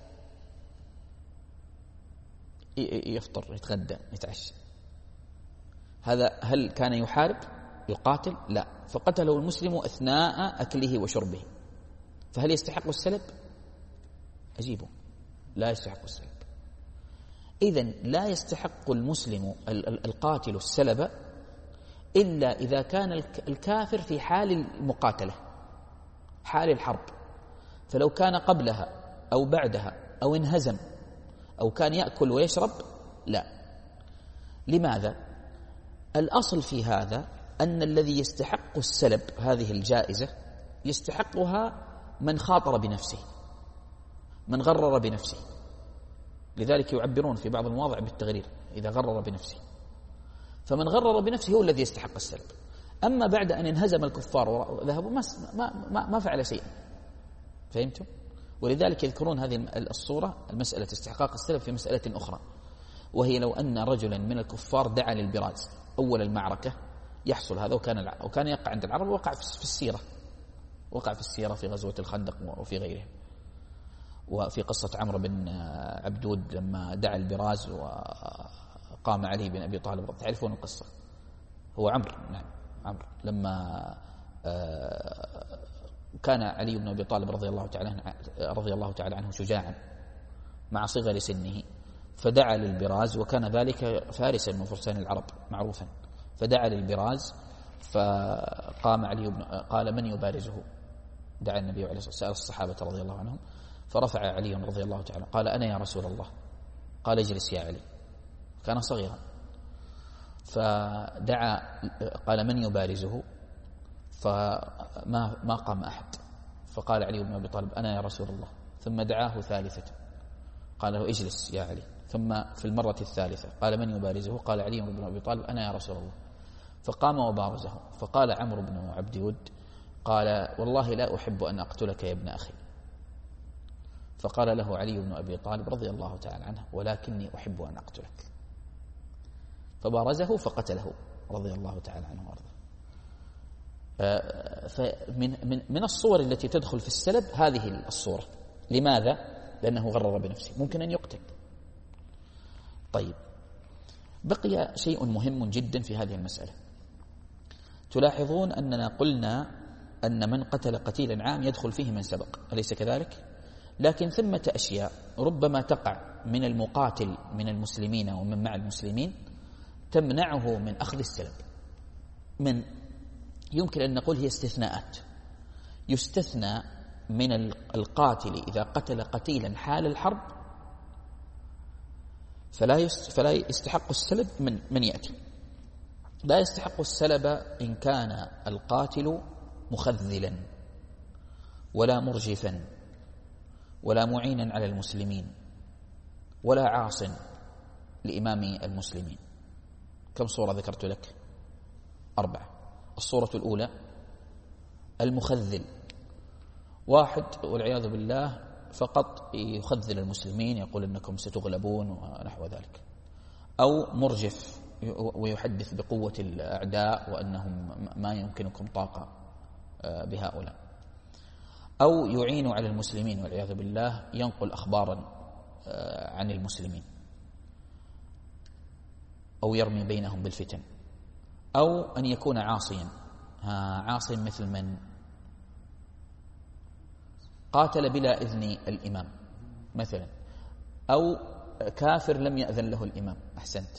يفطر، يتغدى، يتعشى، هذا هل كان يحارب يقاتل؟ لا، فقتله المسلم أثناء أكله وشربه، فهل يستحق السلب؟ أجيبه: لا يستحق السلب. إذن لا يستحق المسلم القاتل السلب إلا إذا كان الكافر في حال المقاتلة، حال الحرب. فلو كان قبلها أو بعدها أو انهزم أو كان يأكل ويشرب لا. لماذا؟ الأصل في هذا أن الذي يستحق السلب، هذه الجائزة، يستحقها من خاطر بنفسه، من غرر بنفسه. لذلك يعبرون في بعض المواضع بالتغرير: إذا غرر بنفسه. فمن غرر بنفسه هو الذي يستحق السلب. أما بعد أن انهزم الكفار وذهبوا ما, ما, ما فعل شيئا. فهمتم؟ ولذلك يذكرون هذه الصورة، المسألة استحقاق السلب، في مسألة أخرى، وهي لو أن رجلا من الكفار دعا للبراز أول المعركة، يحصل هذا، وكان وكان يقع عند العرب، وقع في السيرة، وقع في السيرة في غزوة الخندق وفي غيرها، وفي قصة عمرو بن عبدود لما دعا البراز وقام علي بن أبي طالب. تعرفون القصة؟ هو عمرو، نعم عمرو، لما كان علي بن أبي طالب رضي الله تعالى عنه رضي الله تعالى عنه شجاعا مع صغر سنه، فدعا للبراز، وكان ذلك فارسا من فرسان العرب معروفا، فدعا للبراز، فقام علي بن قال: من يبارزه؟ دعا النبي عليه الصلاة والسلام، سأل الصحابة رضي الله عنهم، فرفع علي رضي الله تعالى قال: أنا يا رسول الله. قال: اجلس يا علي. كان صغيرا، فدعا قال: من يبارزه؟ فما ما قام أحد، فقال علي بن أبي طالب: أنا يا رسول الله. ثم دعاه ثالثة، قال له: اجلس يا علي. ثم في المرة الثالثة قال: من يبارزه؟ قال علي بن أبي طالب: أنا يا رسول الله. فقام وبارزه، فقال عمرو بن عبد ود قال: والله لا أحب أن أقتلك يا ابن أخي. فقال له علي بن أبي طالب رضي الله تعالى عنه: ولكني أحب أن أقتلك. فبارزه فقتله رضي الله تعالى عنه وارضاه. فمن من من الصور التي تدخل في السلب هذه الصورة. لماذا؟ لأنه غرر بنفسه، ممكن أن يقتل. طيب، بقي شيء مهم جدا في هذه المسألة. تلاحظون أننا قلنا أن من قتل قتيلا عام يدخل فيه من سبق، أليس كذلك؟ لكن ثمة أشياء ربما تقع من المقاتل من المسلمين ومن مع المسلمين تمنعه من أخذ السلب. من يمكن أن نقول هي استثناءات. يستثنى من القاتل إذا قتل قتيلا حال الحرب فلا فلا يستحق السلب من من يأتي. لا يستحق السلب إن كان القاتل مخذلا ولا مرجفا ولا معينا على المسلمين ولا عاص لإمام المسلمين. كم صورة ذكرت لك؟ أربعة. الصورة الأولى المخذل واحد والعياذ بالله فقط يخذل المسلمين، يقول إنكم ستغلبون ونحو ذلك، أو مرجف ويحدث بقوة الأعداء وأنهم ما يمكنكم طاقة بهؤلاء، أو يعين على المسلمين والعياذ بالله، ينقل أخبارا عن المسلمين، أو يرمي بينهم بالفتن، أو أن يكون عاصيا. عاصي مثل من قاتل بلا إذن الإمام مثلا، أو كافر لم يأذن له الإمام، أحسنت،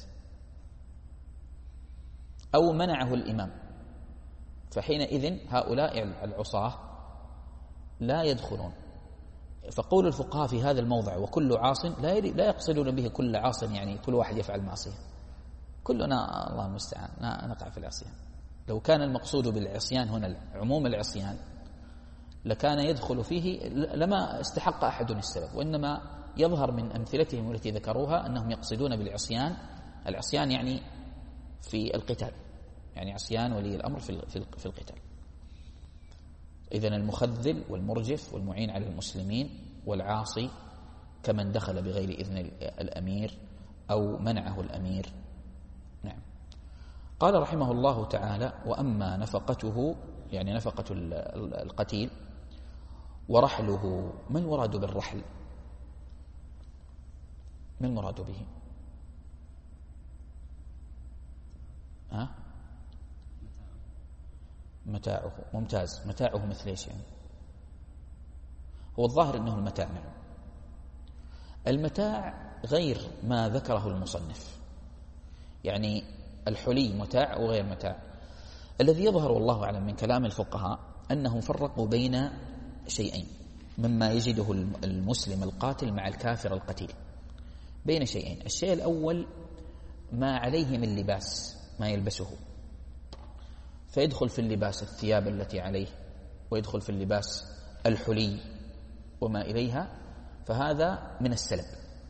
أو منعه الإمام، فحينئذ هؤلاء العصاة لا يدخلون. فقول الفقهاء في هذا الموضع وكل عاص لا لا يقصدون به كل عاص يعني كل واحد يفعل معصية، كلنا الله المستعان نقع في العصيان. لو كان المقصود بالعصيان هنا عموم العصيان لكان يدخل فيه، لما استحق أحد السبب، وإنما يظهر من أمثلتهم التي ذكروها أنهم يقصدون بالعصيان العصيان يعني في القتال، يعني عصيان ولي الأمر في القتال. إذن المخذل والمرجف والمعين على المسلمين والعاصي كمن دخل بغير إذن الأمير أو منعه الأمير. نعم. قال رحمه الله تعالى: وأما نفقته، يعني نفقة القتيل، ورحله. ما المراد بالرحل؟ ما المراد به؟ ها؟ متاعه. ممتاز. متاعه مثل ايش يعني؟ هو الظاهر انه المتاع. نعم. المتاع غير ما ذكره المصنف، يعني الحلي متاع وغير متاع. الذي يظهر والله أعلم من كلام الفقهاء أنهم فرقوا بين شيئين مما يجده المسلم القاتل مع الكافر القتيل، بين شيئين. الشيء الأول ما عليه من لباس، ما يلبسه، فيدخل في اللباس الثياب التي عليه، ويدخل في اللباس الحلي وما إليها، فهذا من السلب.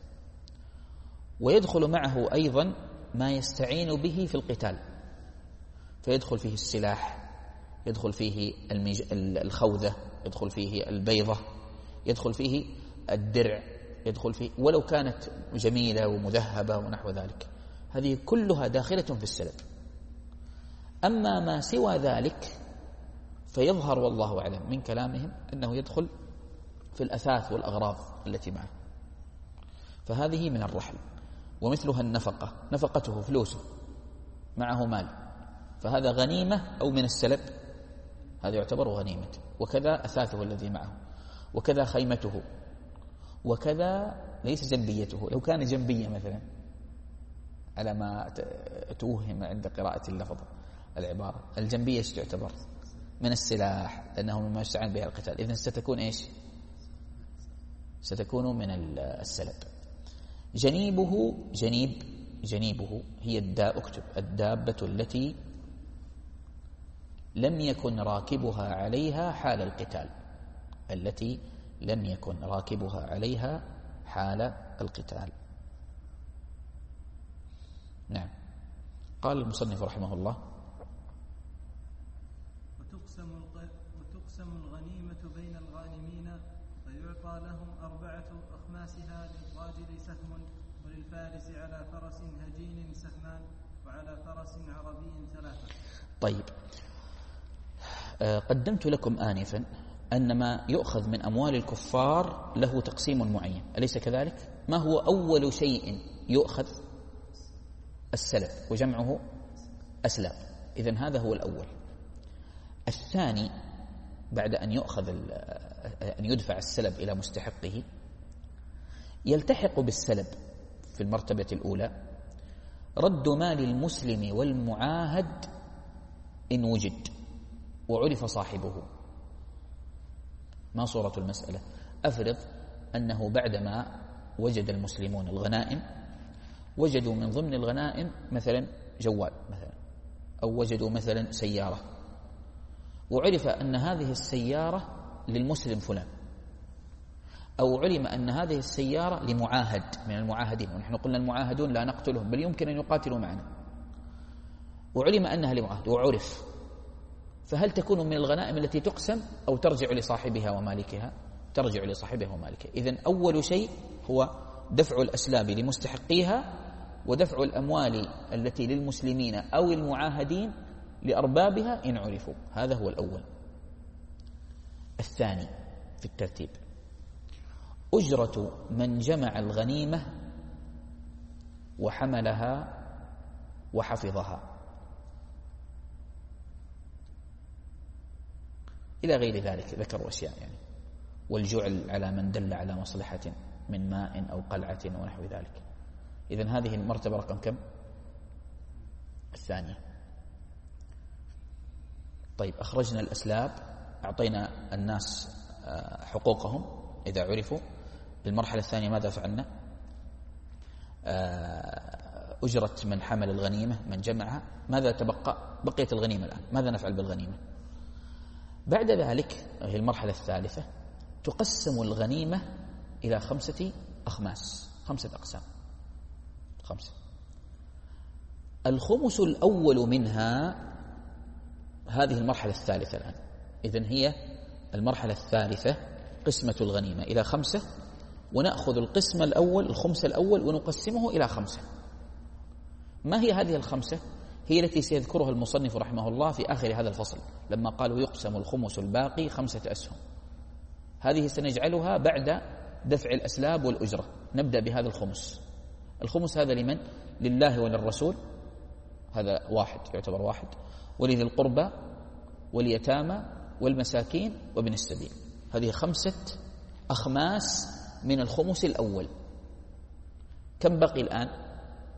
ويدخل معه أيضا ما يستعين به في القتال، فيدخل فيه السلاح، يدخل فيه المج... الخوذة، يدخل فيه البيضة، يدخل فيه الدرع، يدخل فيه ولو كانت جميلة ومذهبة ونحو ذلك، هذه كلها داخلة في السلب. أما ما سوى ذلك فيظهر والله أعلم من كلامهم أنه يدخل في الأثاث والأغراض التي معه، فهذه من الرحل. ومثلها النفقة، نفقته فلوسه، معه مال، فهذا غنيمة أو من السلب، هذا يعتبر غنيمة. وكذا أثاثه الذي معه، وكذا خيمته، وكذا ليس جنبيته. لو كان جنبية مثلا على ما توهم عند قراءة اللفظ العبارة، الجنبية تعتبر من السلاح لأنه مما يستعان به القتال، إذن ستكون إيش؟ ستكون من السلب. جنيبه، جنيب جنيبه هي الدا اكتب الدابة التي لم يكن راكبها عليها حال القتال، التي لم يكن راكبها عليها حال القتال. نعم. قال المصنف رحمه الله: وتقسم وتقسم الغنيمة بين الغانمين، فيعطى لهم أربعة أخماسها، للراجل سهم، وللفارس على فرس هجين سهمان، وعلى فرس عربي ثلاثة. طيب، قدمت لكم آنفا أن ما يؤخذ من أموال الكفار له تقسيم معين، أليس كذلك؟ ما هو أول شيء يؤخذ؟ السلب، وجمعه أسلاب. إذن هذا هو الأول. الثاني بعد أن يؤخذ أن يدفع السلب إلى مستحقه، يلتحق بالسلب في المرتبة الأولى رد مال المسلم والمعاهد إن وجد وعرف صاحبه. ما صورة المسألة؟ أفرض أنه بعدما وجد المسلمون الغنائم، وجدوا من ضمن الغنائم مثلا جوال مثلا، أو وجدوا مثلا سيارة، وعرف أن هذه السيارة للمسلم فلان، أو علم أن هذه السيارة لمعاهد من المعاهدين، ونحن قلنا المعاهدون لا نقتلهم بل يمكن أن يقاتلوا معنا، وعلم أنها لمعاهد وعرف، فهل تكون من الغنائم التي تقسم أو ترجع لصاحبها ومالكها؟ ترجع لصاحبها ومالكها. إذن أول شيء هو دفع الأسلاب لمستحقيها، ودفع الأموال التي للمسلمين أو المعاهدين لأربابها إن عرفوا. هذا هو الأول. الثاني في الترتيب أجرة من جمع الغنيمة وحملها وحفظها إلى غير ذلك، ذكروا أشياء يعني، والجعل على من دل على مصلحة من ماء أو قلعة ونحو ذلك. إذن هذه المرتبة رقم كم؟ الثانية. طيب، أخرجنا الأسلاب، أعطينا الناس حقوقهم إذا عرفوا. المرحلة الثانية ماذا فعلنا؟ أجرة من حمل الغنيمة، من جمعها. ماذا تبقى؟ بقية الغنيمة الآن ماذا نفعل بالغنيمة؟ بعد ذلك هي المرحلة الثالثة، تقسم الغنيمة إلى خمسة أخماس، خمسة أقسام، خمسة. الخمس الأول منها هذه المرحلة الثالثة الآن. إذن هي المرحلة الثالثة، قسمة الغنيمة إلى خمسة، ونأخذ القسم الأول، الخمس الأول، ونقسمه إلى خمسة. ما هي هذه الخمسة؟ هي التي سيذكرها المصنف رحمه الله في آخر هذا الفصل لما قالوا يقسم الخمس الباقي خمسة أسهم. هذه سنجعلها بعد دفع الأسلاب والأجرة. نبدأ بهذا الخمس. الخمس هذا لمن؟ لله وللرسول، هذا واحد يعتبر واحد، ولذي القربى واليتامى والمساكين وابن السبيل. هذه خمسة أخماس من الخمس الأول. كم بقي الآن؟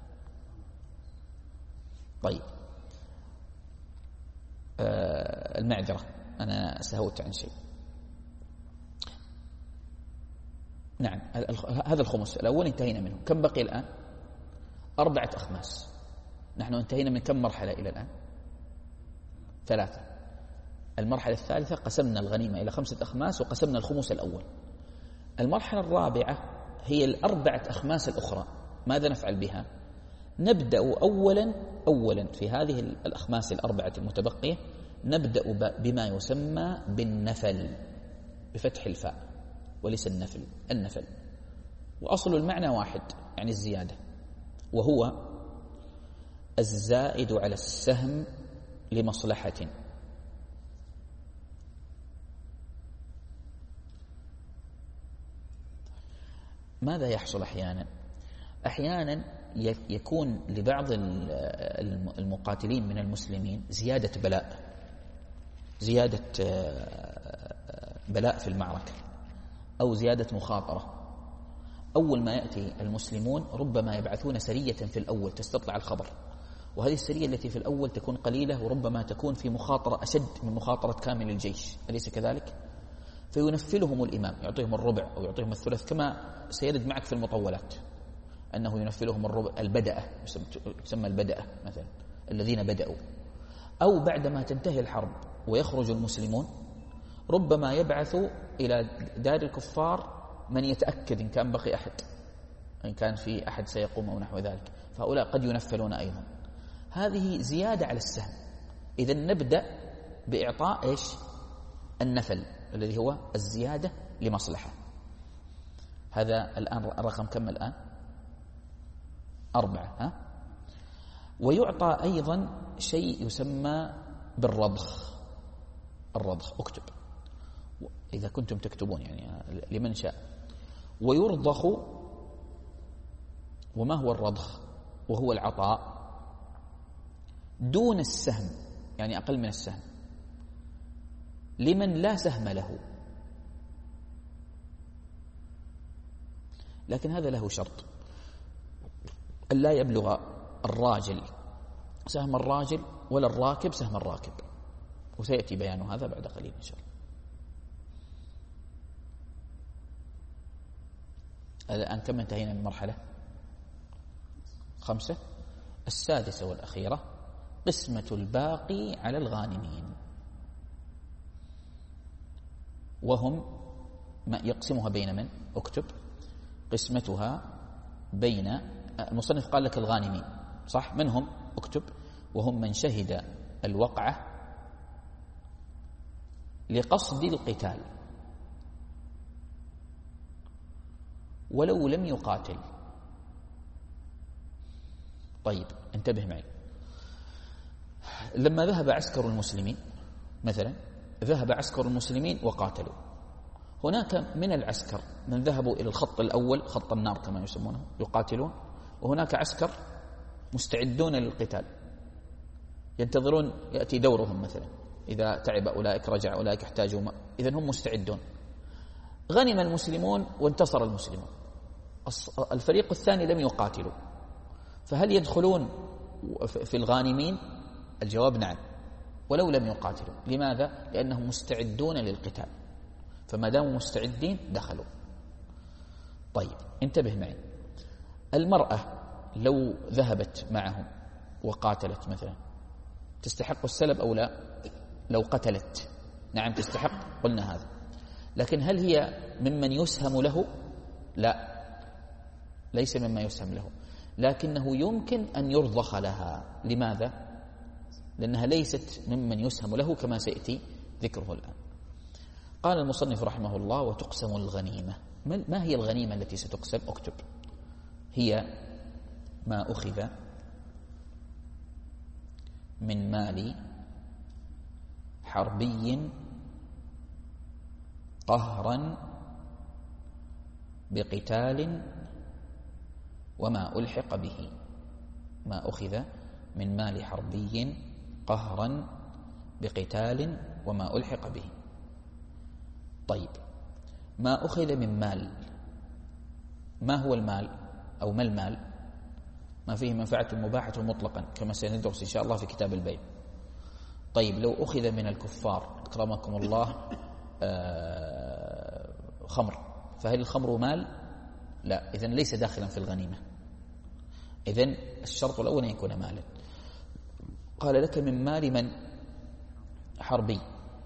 طيب، آه المعذرة أنا سهوت عن شيء. نعم، هذا الخمس الأول انتهينا منه. كم بقي الآن؟ أربعة أخماس. نحن انتهينا من كم مرحلة إلى الآن؟ ثلاثة. المرحلة الثالثة قسمنا الغنيمة إلى خمسة أخماس وقسمنا الخمس الأول. المرحلة الرابعة هي الأربعة أخماس الأخرى. ماذا نفعل بها؟ نبدأ أولا أولا في هذه الأخماس الأربعة المتبقية، نبدأ بما يسمى بالنفل بفتح الفاء وليس النفل، النفل. وأصل المعنى واحد، يعني الزيادة، وهو الزائد على السهم لمصلحة. ماذا يحصل أحيانا؟ أحيانا يكون لبعض المقاتلين من المسلمين زيادة بلاء، زيادة بلاء في المعركة، أو زيادة مخاطرة. أول ما يأتي المسلمون ربما يبعثون سرية في الأول تستطلع الخبر، وهذه السرية التي في الأول تكون قليلة وربما تكون في مخاطرة أشد من مخاطرة كامل الجيش، أليس كذلك؟ فينفلهم الإمام، يعطيهم الربع أو يعطيهم الثلث، كما سيرد معك في المطولات أنه ينفلهم الربع، البدأة يسمى البدأة مثلا، الذين بدأوا. أو بعدما تنتهي الحرب ويخرج المسلمون ربما يبعثوا إلى دار الكفار من يتأكد إن كان بقي أحد، إن كان في أحد سيقوم أو نحو ذلك، فهؤلاء قد ينفلون أيضا. هذه زيادة على السهم. إذن نبدأ بإعطاء إيش؟ النفل الذي هو الزيادة لمصلحة. هذا الآن الرقم كم الآن؟ أربعة. ها؟ ويعطى أيضا شيء يسمى بالرضخ. الرضخ اكتب إذا كنتم تكتبون يعني لمن شاء. ويرضخ. وما هو الرضخ؟ وهو العطاء دون السهم، يعني أقل من السهم، لمن لا سهم له. لكن هذا له شرط، أن لا يبلغ الراجل سهم الراجل ولا الراكب سهم الراكب، وسيأتي بيان هذا بعد قليل إن شاء الله. الآن كم انتهينا من مرحلة؟ خمسة. السادسة والأخيرة قسمة الباقي على الغانمين، وهم ما يقسمها بين من؟ اكتب قسمتها بين، المصنف قال لك الغانمين صح، من هم؟ اكتب وهم من شهد الوقعة لقصد القتال ولو لم يقاتل. طيب انتبه معي، لما ذهب عسكر المسلمين مثلا، ذهب عسكر المسلمين وقاتلوا، هناك من العسكر من ذهبوا إلى الخط الأول، خط النار كما يسمونه، يقاتلون، وهناك عسكر مستعدون للقتال ينتظرون يأتي دورهم، مثلا إذا تعب أولئك رجع أولئك احتاجوا ما. إذن هم مستعدون. غنم المسلمون وانتصر المسلمون، الفريق الثاني لم يقاتلوا، فهل يدخلون في الغانمين؟ الجواب نعم، ولو لم يقاتلوا. لماذا؟ لأنهم مستعدون للقتال، فما داموا مستعدين دخلوا. طيب انتبه معي، المرأة لو ذهبت معهم وقاتلت مثلا تستحق السلب أو لا؟ لو قتلت نعم تستحق، قلنا هذا. لكن هل هي ممن يسهم له؟ لا، ليس مما يسهم له، لكنه يمكن أن يرضخ لها. لماذا؟ لأنها ليست ممن يسهم له كما سيأتي ذكره الآن. قال المصنف رحمه الله: وتقسم الغنيمة. ما هي الغنيمة التي ستقسم؟ اكتب: هي ما أخذ من مال حربي قهرا بقتال وما ألحق به. ما أخذ من مال حربي قهرا بقتال وما ألحق به. طيب، ما أخذ من مال، ما هو المال أو ما المال؟ ما فيه منفعة مباحة مطلقا كما سندرس إن شاء الله في كتاب البيع. طيب، لو أخذ من الكفار أكرمكم الله آه خمر، فهل الخمر مال؟ لا، إذن ليس داخلا في الغنيمة. إذن الشرط الأول أن يكون مالا. قال: لك من مال من؟ حربي.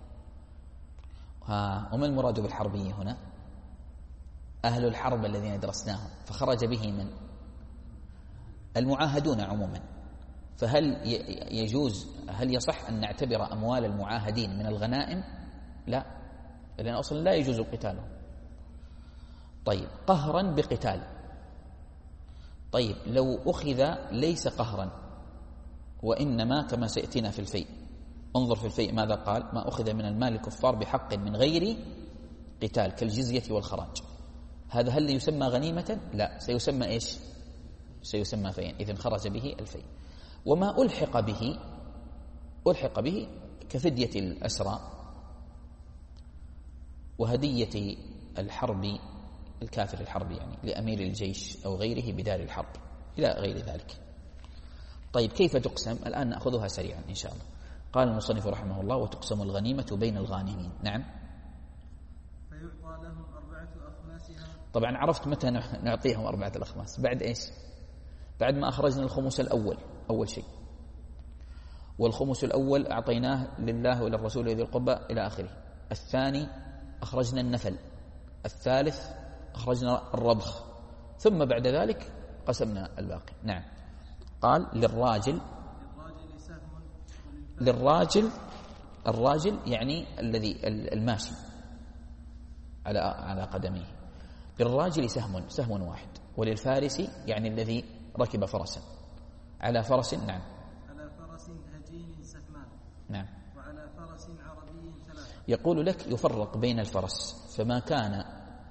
ها، وما المراد بالحربي هنا؟ أهل الحرب الذين درسناهم، فخرج به من؟ المعاهدون عموما. فهل يجوز، هل يصح أن نعتبر أموال المعاهدين من الغنائم؟ لا، لأن أصلا لا يجوز قتالهم. طيب، قهرا بقتال. طيب، لو أخذ ليس قهرا وإنما كما سيأتينا في الفيء، انظر في الفيء ماذا قال: ما أخذ من المال الكفار بحق من غير قتال كالجزية والخراج. هذا هل يسمى غنيمة؟ لا، سيسمى إيش؟ سيسمى فيئا. إذن خرج به الفيء. وما ألحق به، ألحق به كفدية الأسرى وهدية الحرب، الكافر الحرب يعني لأمير الجيش أو غيره بدار الحرب إلى غير ذلك. طيب، كيف تقسم؟ الآن نأخذها سريعا إن شاء الله. قال المصنف رحمه الله: وتقسم الغنيمة بين الغانمين. نعم. فيعطى لهم أربعة أخماسها. طبعا عرفت متى نعطيهم أربعة الأخماس؟ بعد إيش؟ بعد ما أخرجنا الخمس الأول أول شيء، والخمس الأول أعطيناه لله وللرسول وذي القربى إلى آخره. الثاني أخرجنا النفل. الثالث أخرجنا الرضخ. ثم بعد ذلك قسمنا الباقي. نعم. قال: للراجل. للراجل، الراجل يعني الذي الماشي على على قدميه. للراجل سهم، سهم واحد. وللفارس يعني الذي ركب فرسا على فرس. نعم. على فرس هجين سهمان. نعم. وعلى فرس عربي ثلاثة. يقول لك يفرق بين الفرس، فما كان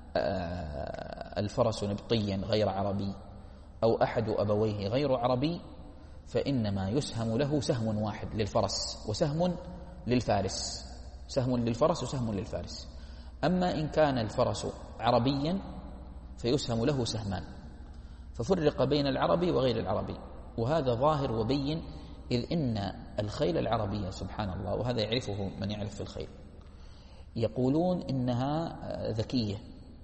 الفرس نبطيا غير عربي أو أحد أبويه غير عربي فإنما يسهم له سهم واحد للفرس وسهم للفارس، سهم للفرس وسهم للفارس. أما إن كان الفرس عربيا فيسهم له سهمان، ففرق بين العربي وغير العربي. وهذا ظاهر وبين، إذ إن الخيل العربية سبحان الله، وهذا يعرفه من يعرف في الخيل، يقولون إنها ذكية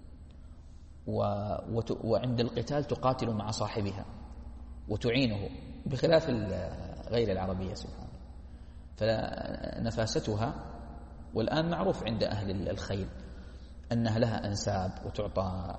وعند القتال تقاتل مع صاحبها وتعينه، بخلاف غير العربية سبحان الله. فنفاستها، والآن معروف عند أهل الخيل أنها لها أنساب وتعطى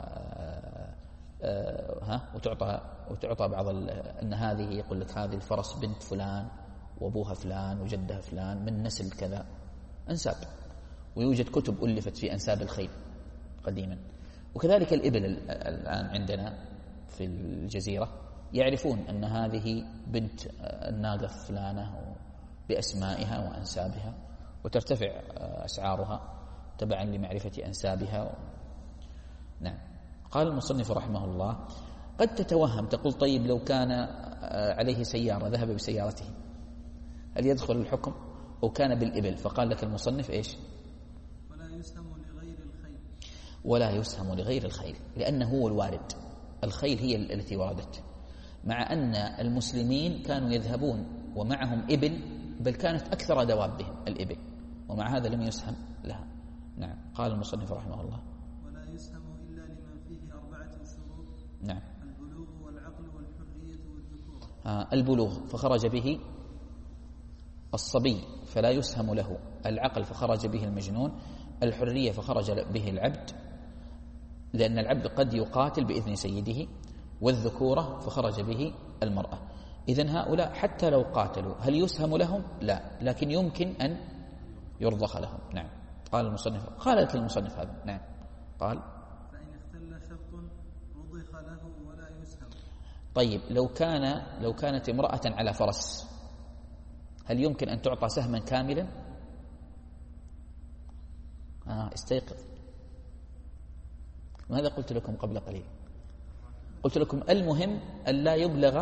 ها وتعطى وتعطى بعض أن هذه يقول لك هذه الفرس بنت فلان وأبوها فلان وجدها فلان من نسل كذا، أنساب. ويوجد كتب ألفت في أنساب الخيل قديما. وكذلك الإبل الآن عندنا في الجزيرة يعرفون أن هذه بنت الناقة فلانة بأسمائها وأنسابها، وترتفع أسعارها تبعا لمعرفة أنسابها. نعم. قال المصنف رحمه الله: قد تتوهم، تقول طيب لو كان عليه سيارة ذهب بسيارته هل يدخل الحكم؟ أو كان بالإبل؟ فقال لك المصنف إيش؟ ولا يسهم لغير الخيل. ولا يسهم لغير الخيل، لأنه هو الوارد، الخيل هي التي وردت، مع أن المسلمين كانوا يذهبون ومعهم إبل، بل كانت أكثر دوابهم الإبل، ومع هذا لم يسهم لها. نعم. قال المصنف رحمه الله: ولا يسهم إلا لمن فيه أربعة شروط. نعم. البلوغ والعقل والحرية والذكورة. آه البلوغ فخرج به الصبي فلا يسهم له، العقل فخرج به المجنون، الحرية فخرج به العبد لأن العبد قد يقاتل بإذن سيده، والذكورة فخرج به المرأة. إذن هؤلاء حتى لو قاتلوا هل يسهم لهم؟ لا، لكن يمكن أن يرضخ لهم. نعم. قال المصنف، قال لك المصنف هذا. نعم. قال: فإن اختل شرط رضخ له ولا يسهم. طيب لو كان لو كانت امرأة على فرس هل يمكن أن تعطى سهما كاملا؟ آه استيقظ. ماذا قلت لكم قبل قليل؟ قلت لكم المهم أن لا يبلغ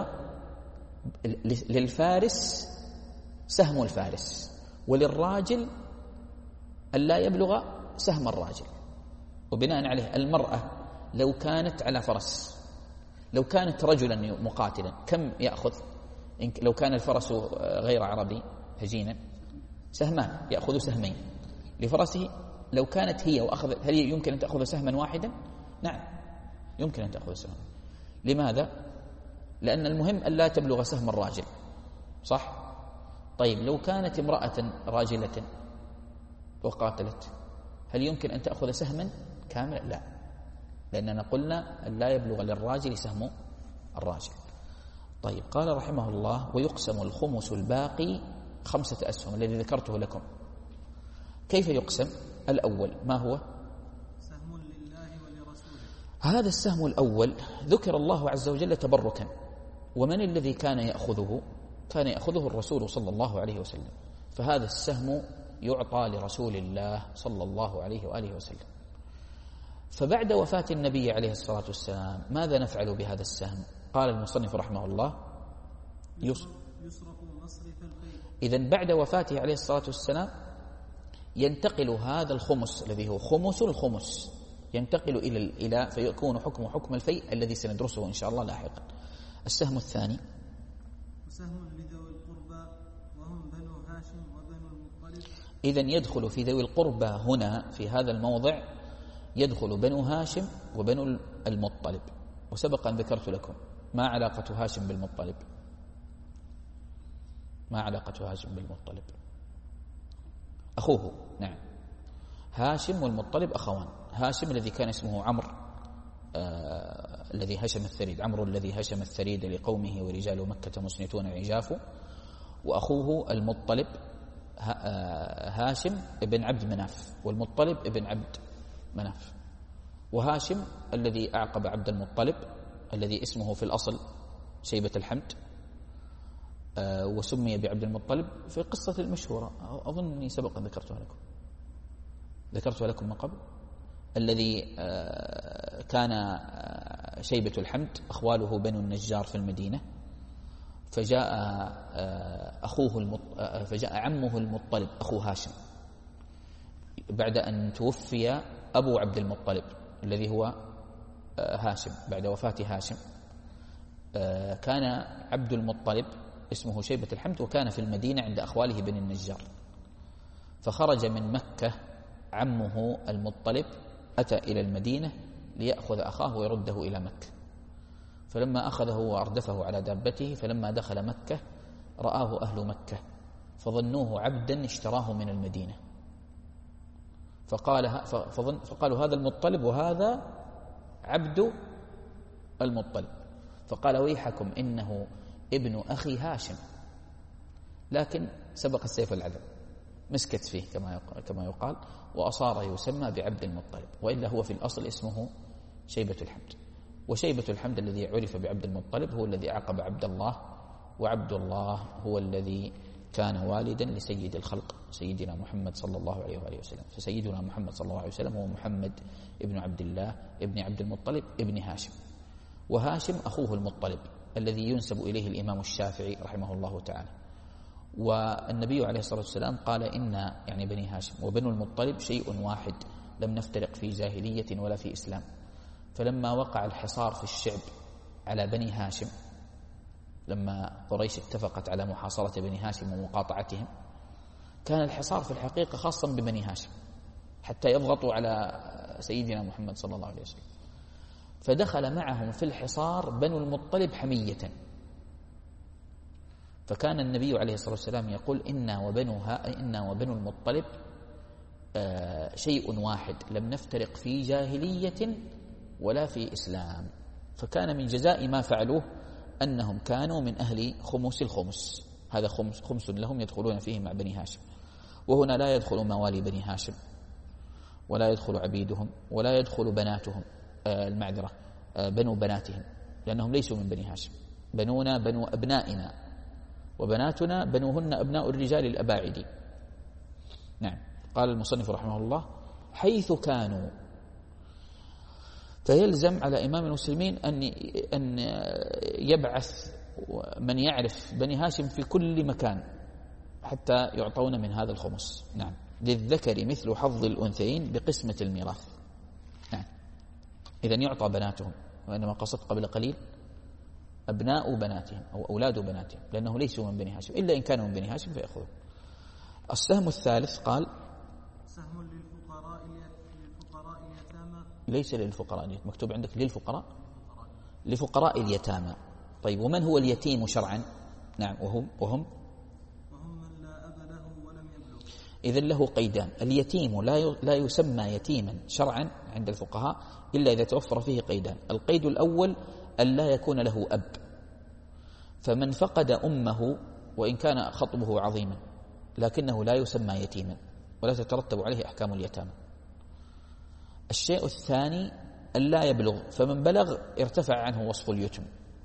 للفارس سهم الفارس، وللراجل أن لا يبلغ سهم الراجل. وبناء عليه المرأة لو كانت على فرس، لو كانت رجلا مقاتلا كم يأخذ؟ لو كان الفرس غير عربي هجينا سهمان، يأخذ سهمين لفرسه. لو كانت هي وأخذ، هل يمكن أن تأخذ سهما واحدا؟ نعم يمكن أن تأخذ سهما. لماذا؟ لأن المهم أن لا تبلغ سهم الراجل، صح؟ طيب لو كانت امرأة راجلة وقاتلت هل يمكن أن تأخذ سهما كاملا؟ لا، لأننا قلنا أن لا يبلغ للراجل سهم الراجل. طيب قال رحمه الله: ويقسم الخمس الباقي خمسة أسهم الذي ذكرته لكم. كيف يقسم؟ الأول ما هو؟ سهم لله ولرسوله. هذا السهم الأول ذكر الله عز وجل تبركا، ومن الذي كان يأخذه؟ كان يأخذه الرسول صلى الله عليه وسلم، فهذا السهم يعطى لرسول الله صلى الله عليه وآله وسلم. فبعد وفاة النبي عليه الصلاة والسلام ماذا نفعل بهذا السهم؟ قال المصنف رحمه الله: يصرف مصرف الخير. إذن بعد وفاته عليه الصلاة والسلام ينتقل هذا الخمس الذي هو خمس الخمس، ينتقل إلى إلى فيكون حكم حكم الفيء الذي سندرسه إن شاء الله لاحقا. السهم الثاني: وسهم لذوي القربى وهم بنو هاشم وبنو المطلب. إذن يدخل في ذوي القربى هنا في هذا الموضع يدخل بنو هاشم وبنو المطلب. وسبق أن ذكرت لكم ما علاقة هاشم بالمطلب. ما علاقة هاشم بالمطلب؟ أخوه. نعم، هاشم والمطلب أخوان. هاشم الذي كان اسمه عمرو آه الذي هشم الثريد، عمرو الذي هشم الثريد لقومه ورجال مكة مسنتون عجاف، وأخوه المطلب هاشم ابن عبد مناف، والمطلب ابن عبد مناف. وهاشم الذي أعقب عبد المطلب الذي اسمه في الأصل شيبة الحمد، آه وسمي بعبد المطلب في قصة المشهورة أظن أني سبق أن ذكرتها لكم ذكرتها لكم من قبل، الذي آه كان آه شيبة الحمد أخواله بنو النجار في المدينة، فجاء آه أخوه المط... آه فجاء عمه المطلب أخو هاشم بعد أن توفي أبو عبد المطلب الذي هو آه هاشم. بعد وفاة هاشم آه كان عبد المطلب اسمه شيبة الحمد، وكان في المدينة عند أخواله بن النجار. فخرج من مكة عمه المطلب، أتى إلى المدينة ليأخذ أخاه ويرده إلى مكة. فلما أخذه وأردفه على دابته، فلما دخل مكة رآه أهل مكة فظنوه عبدا اشتراه من المدينة، فقال فظن فقالوا هذا المطلب وهذا عبد المطلب. فقال: ويحكم إنه ابن أخي هاشم، لكن سبق السيف العذب. مسكت فيه كما كما يقال، وأصار يسمى بعبد المطلب، وإلا هو في الأصل اسمه شيبة الحمد. وشيبة الحمد الذي عرف بعبد المطلب هو الذي عقب عبد الله، وعبد الله هو الذي كان والدا لسيد الخلق سيدنا محمد صلى الله عليه وآله وسلم. فسيدنا محمد صلى الله عليه وسلم هو محمد ابن عبد الله ابن عبد المطلب ابن هاشم، وهاشم أخوه المطلب الذي ينسب إليه الإمام الشافعي رحمه الله تعالى. والنبي عليه الصلاة والسلام قال إن يعني بني هاشم وبنو المطلب شيء واحد لم نفترق في جاهلية ولا في إسلام. فلما وقع الحصار في الشعب على بني هاشم، لما قريش اتفقت على محاصرة بني هاشم ومقاطعتهم، كان الحصار في الحقيقة خاصا ببني هاشم حتى يضغطوا على سيدنا محمد صلى الله عليه وسلم. فدخل معهم في الحصار بنو المطلب حمية، فكان النبي عليه الصلاة والسلام يقول إنا وبنوها إنا وبنو المطلب آه شيء واحد لم نفترق في جاهلية ولا في إسلام. فكان من جزاء ما فعلوه أنهم كانوا من أهل خمس الخمس، هذا خمس, خمس لهم يدخلون فيه مع بني هاشم. وهنا لا يدخل موالي بني هاشم، ولا يدخل عبيدهم، ولا يدخل بناتهم آه المعذرة آه بنو بناتهم، لأنهم ليسوا من بني هاشم. بنونا بنو أبنائنا، وبناتنا بنوهن أبناء الرجال الأباعد. نعم. قال المصنف رحمه الله حيث كانوا. فيلزم على إمام المسلمين أن أن يبعث من يعرف بني هاشم في كل مكان حتى يعطون من هذا الخمس. نعم. للذكر مثل حظ الأنثيين بقسمة الميراث. نعم. إذن يعطى بناتهم، وإنما قصدت قبل قليل أبناء بناتهم أو أولاد بناتهم، لأنه ليسوا من بني هاشم، إلا إن كانوا من بني هاشم فيأخذون. السهم الثالث قال سهم للفقراء للفقراء اليتامى. ليس للفقراء، مكتوب عندك للفقراء، لفقراء اليتامى. طيب ومن هو اليتيم شرعا؟ نعم وهم وهم وهم من لا أب له ولم يبلغ. إذن له قيدان. اليتيم لا لا يسمى يتيما شرعا عند الفقهاء إلا إذا توفر فيه قيدان. القيد الأول أن لا يكون له أب، فمن فقد أمه وإن كان خطبه عظيما لكنه لا يسمى يتيما ولا تترتب عليه أحكام اليتامى. الشيء الثاني أن لا يبلغ، فمن بلغ ارتفع عنه وصف اليتم.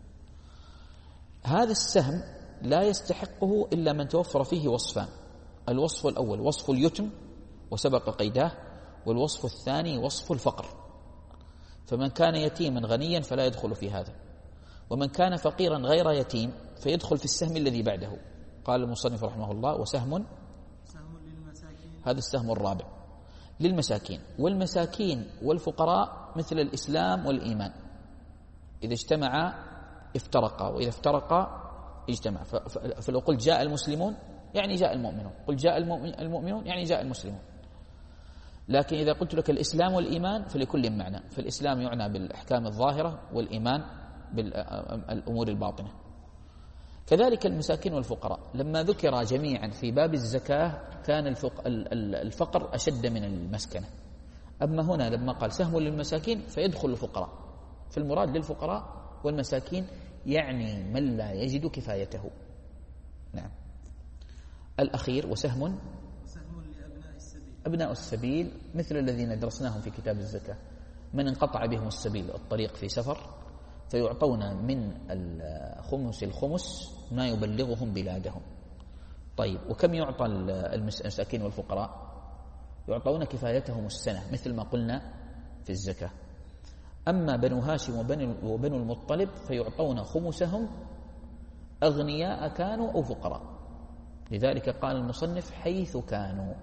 هذا السهم لا يستحقه إلا من توفر فيه وصفان. الوصف الأول وصف اليتم وسبق قيداه، والوصف الثاني وصف الفقر. فمن كان يتيما غنيا فلا يدخل في هذا، ومن كان فقيرا غير يتيم فيدخل في السهم الذي بعده. قال المصنف رحمه الله وسهم سهم للمساكين. هذا السهم الرابع للمساكين. والمساكين والفقراء مثل الإسلام والإيمان، إذا اجتمعا افترقا، وإذا افترقا اجتمع. فلو قلت جاء المسلمون يعني جاء المؤمنون، قل جاء المؤمنون يعني جاء المسلمون. لكن إذا قلت لك الإسلام والإيمان فلكل معنى، فالإسلام يعنى بالأحكام الظاهرة والإيمان بالأمور الباطنة. كذلك المساكين والفقراء لما ذكر جميعا في باب الزكاة كان الفقر أشد من المسكنة. أما هنا لما قال سهم للمساكين فيدخل الفقراء، فالمراد للفقراء والمساكين يعني من لا يجد كفايته. نعم. الأخير وسهم سهم لأبناء السبيل. أبناء السبيل مثل الذين درسناهم في كتاب الزكاة، من انقطع بهم السبيل الطريق في سفر فيعطون من الخمس الخمس ما يبلغهم بلادهم. طيب وكم يعطى المساكين والفقراء؟ يعطون كفايتهم السنة مثل ما قلنا في الزكاة. أما بنو هاشم وبنو المطلب فيعطون خمسهم أغنياء كانوا أو فقراء. لذلك قال المصنف حيث كانوا.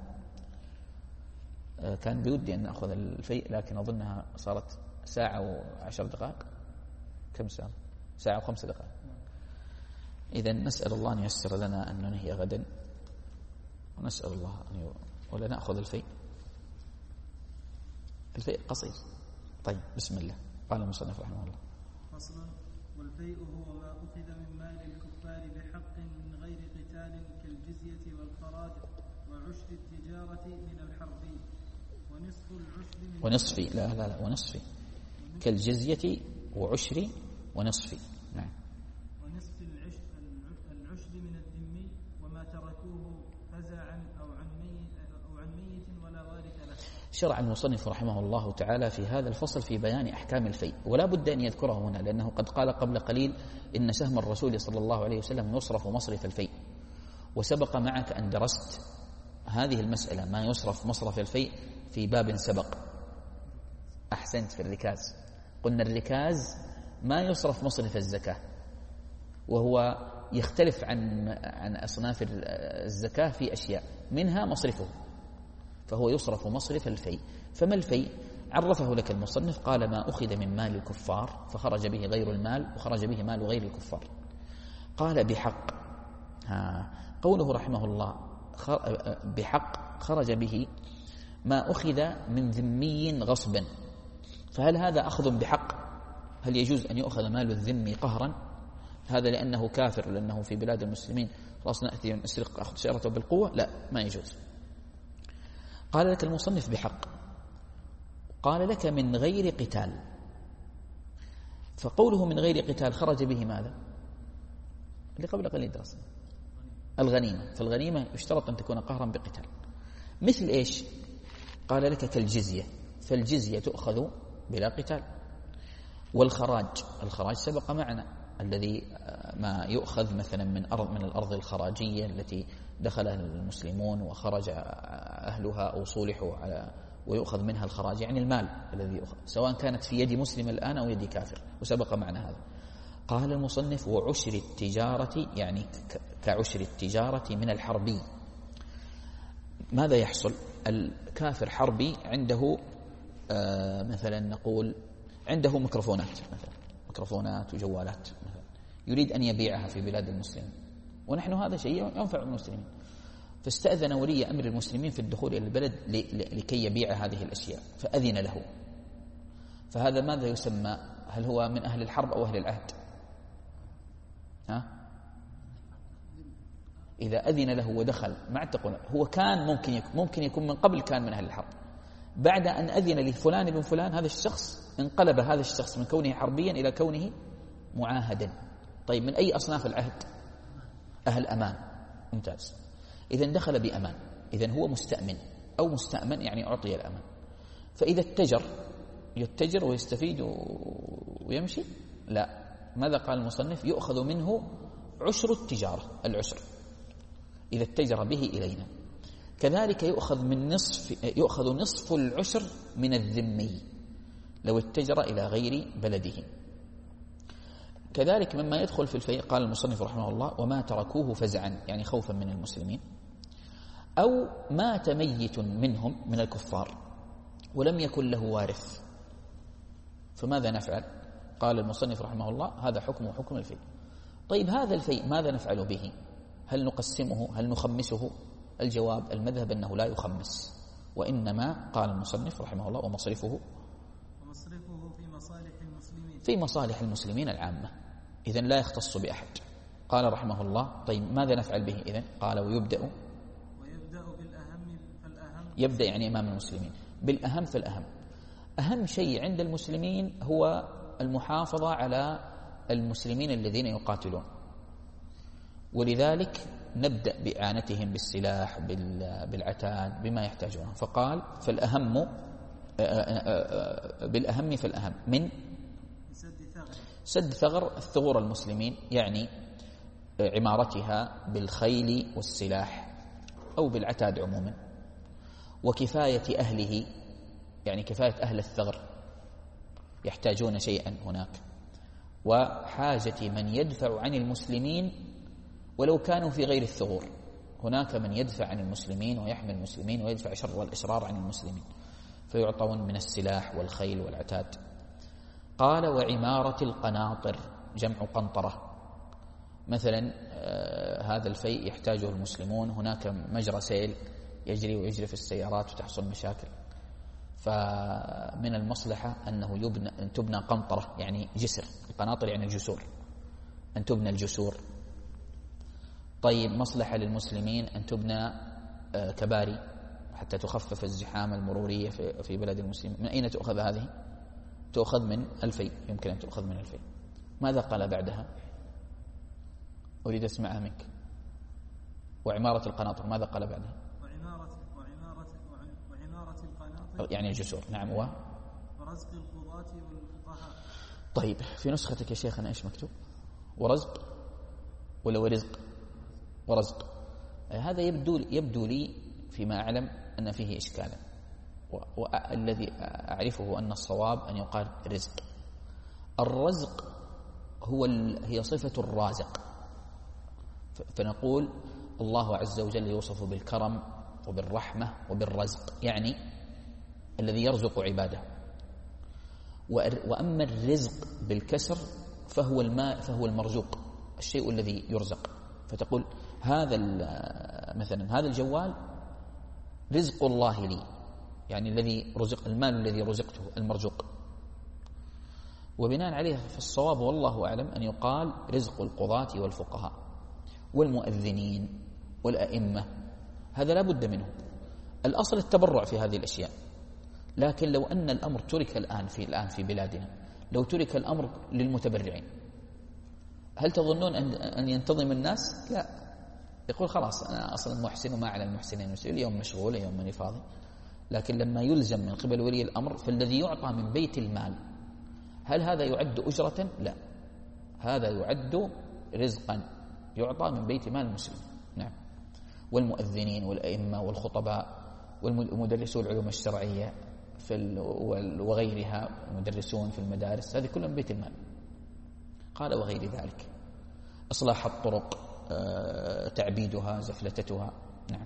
كان بودي أن نأخذ الفيء لكن أظنها صارت ساعة وعشر دقائق. كم ساعة؟ ساعة وخمس دقائق. إذن نسأل الله أن ييسر لنا أن ننهي غدا، ونسأل الله أن ي... ولا نأخذ الفيء. الفيء قصير. طيب بسم الله. قال المصنف رحمه الله فصل. والفيء هو ما أخذ من مال الكفار بحق من غير قتال كالجزية والخراج وعشر التجارة من الحرب ونصف العشر من ونصفي لا لا لا ونصفي كالجزية وعشر ونصفي. نعم. ونصف العشر العشر من الذمي وما تركوه فزعا أو عن ميت أو عن ميت ولا وارث له. شرع المصنف رحمه الله تعالى في هذا الفصل في بيان أحكام الفيء، ولا بد أن يذكره هنا لأنه قد قال قبل قليل إن سهم الرسول صلى الله عليه وسلم يصرف مصرف الفيء، وسبق معك أن درست هذه المسألة ما يصرف مصرف الفيء في باب سبق. أحسنت، في الركاز قلنا الركاز ما يصرف مصرف الزكاة، وهو يختلف عن عن أصناف الزكاة في أشياء منها مصرفه، فهو يصرف مصرف الفيء. فما الفيء؟ عرفه لك المصنف، قال ما أخذ من مال الكفار فخرج به غير المال وخرج به مال غير الكفار. قال بحق، ها قوله رحمه الله بحق خرج به ما أخذ من ذمي غصبا، فهل هذا أخذ بحق؟ هل يجوز أن يؤخذ مال الذمي قهرا؟ هذا لأنه كافر، لأنه في بلاد المسلمين خلاص نأتي نسرق أخذ سيارته بالقوة؟ لا، ما يجوز. قال لك المصنف بحق، قال لك من غير قتال، فقوله من غير قتال خرج به ماذا؟ اللي قبل قليل درسنا الغنيمة، فالغنيمة يشترط أن تكون قهرا بقتال. مثل إيش؟ قال لك كالجزية، فالجزية تؤخذ بلا قتال. والخراج، الخراج سبق معنا الذي ما يؤخذ مثلا من أرض من الأرض الخراجية التي دخلها المسلمون وخرج أهلها أو صولحوا على ويؤخذ منها الخراج، يعني المال الذي يؤخذ سواء كانت في يد مسلم الآن أو يد كافر، وسبق معنا هذا. قال المصنف وعشر التجارة، يعني كعشر التجارة من الحربي. ماذا يحصل؟ الكافر حربي عنده آه مثلا نقول عنده ميكروفونات، مثلا ميكروفونات وجوالات مثلا، يريد أن يبيعها في بلاد المسلمين، ونحن هذا شيء ينفع المسلمين، فاستأذن ولي أمر المسلمين في الدخول إلى البلد لكي يبيع هذه الأشياء، فأذن له. فهذا ماذا يسمى؟ هل هو من أهل الحرب أو أهل العهد؟ ها؟ إذا أذن له ودخل مع التقوى، هو كان ممكن يكون ممكن يكون من قبل كان من أهل الحرب، بعد أن أذن لفلان بن فلان هذا الشخص انقلب هذا الشخص من كونه حربيا إلى كونه معاهدا. طيب من أي أصناف العهد؟ أهل أمان، ممتاز. إذا دخل بأمان، إذا هو مستأمن أو مستأمن يعني أعطي الأمان. فإذا اتجر يتجر ويستفيد ويمشي؟ لا، ماذا قال المصنف؟ يؤخذ منه عشر التجارة، العشر إذا اتجر به إلينا. كذلك يؤخذ من نصف يؤخذ نصف العشر من الذمي لو اتجر إلى غير بلده. كذلك مما يدخل في الفيء قال المصنف رحمه الله وما تركوه فزعا، يعني خوفا من المسلمين، أو مات ميت منهم من الكفار ولم يكن له وارث، فماذا نفعل؟ قال المصنف رحمه الله هذا حكمه حكم الفيء. طيب هذا الفيء ماذا نفعل به؟ هل نقسمه؟ هل نخمسه؟ الجواب المذهب أنه لا يخمس، وإنما قال المصنف رحمه الله ومصرفه ومصرفه في مصالح المسلمين في مصالح المسلمين العامة، إذن لا يختص بأحد. قال رحمه الله طيب ماذا نفعل به إذن؟ قال ويبدأ ويبدأ بالأهم فالأهم، يبدأ يعني أمام المسلمين بالأهم فالأهم. أهم شيء عند المسلمين هو المحافظة على المسلمين الذين يقاتلون، ولذلك نبدأ بإعانتهم بالسلاح بالعتاد بما يحتاجونه. فقال فالأهم بالأهم فالأهم من سد ثغر الثغور المسلمين، يعني عمارتها بالخيل والسلاح أو بالعتاد عموما، وكفاية أهله، يعني كفاية أهل الثغر يحتاجون شيئا هناك، وحاجة من يدفع عن المسلمين ولو كانوا في غير الثغور. هناك من يدفع عن المسلمين ويحمي المسلمين ويدفع شر والإشرار عن المسلمين، فيعطون من السلاح والخيل والعتاد. قال وعمارة القناطر، جمع قنطرة، مثلا آه هذا الفيء يحتاجه المسلمون، هناك مجرى سيل يجري ويجري في السيارات وتحصل مشاكل، فمن المصلحة أنه يبنى أن تبنى قنطرة يعني جسر، القناطر يعني الجسور، أن تبنى الجسور. طيب مصلحة للمسلمين أن تبنى آه كباري حتى تخفف الزحام المرورية في, في بلد المسلمين. من أين تؤخذ هذه؟ تؤخذ من الفيء، يمكن أن تؤخذ من الفيء. ماذا قال بعدها؟ أريد أسمعها منك. وعمارة القناطر. ماذا قال بعدها؟ وعمارة وعمارة وعمارة القناطر يعني الجسور. نعم. و ورزق القضاة والفقهاء. طيب في نسختك يا شيخنا إيش مكتوب؟ ورزق ولا ورزق؟ ورزق. هذا يبدو يبدو لي فيما أعلم أن فيه إشكالا، والذي أعرفه أن الصواب أن يقال رزق. الرزق هو هي صفة الرازق، فنقول الله عز وجل يوصف بالكرم وبالرحمة وبالرزق، يعني الذي يرزق عباده. وأما الرزق بالكسر فهو الماء، فهو المرزوق، الشيء الذي يرزق. فتقول هذا مثلا هذا الجوال رزق الله لي، يعني الذي رزق، المال الذي رزقته، المرزوق. وبناء عليه فالصواب والله أعلم أن يقال رزق القضاة والفقهاء والمؤذنين والأئمة، هذا لا بد منه. الأصل التبرع في هذه الأشياء، لكن لو أن الأمر ترك الآن في الآن في بلادنا، لو ترك الأمر للمتبرعين، هل تظنون أن أن ينتظم الناس؟ لا، يقول خلاص أنا أصلا محسن وما على المحسنين مسؤول، اليوم مشغول اليوم ماني فاضي. لكن لما يلزم من قبل ولي الأمر، فالذي يعطى من بيت المال هل هذا يعد أجرة؟ لا، هذا يعد رزقا يعطى من بيت مال المسلم. نعم. والمؤذنين والأئمة والخطباء والمدرسو العلوم الشرعية في وغيرها، المدرسون في المدارس، هذه كلها من بيت المال. قال وغير ذلك، إصلاح الطرق، تعبيدها، زفلتتها. نعم.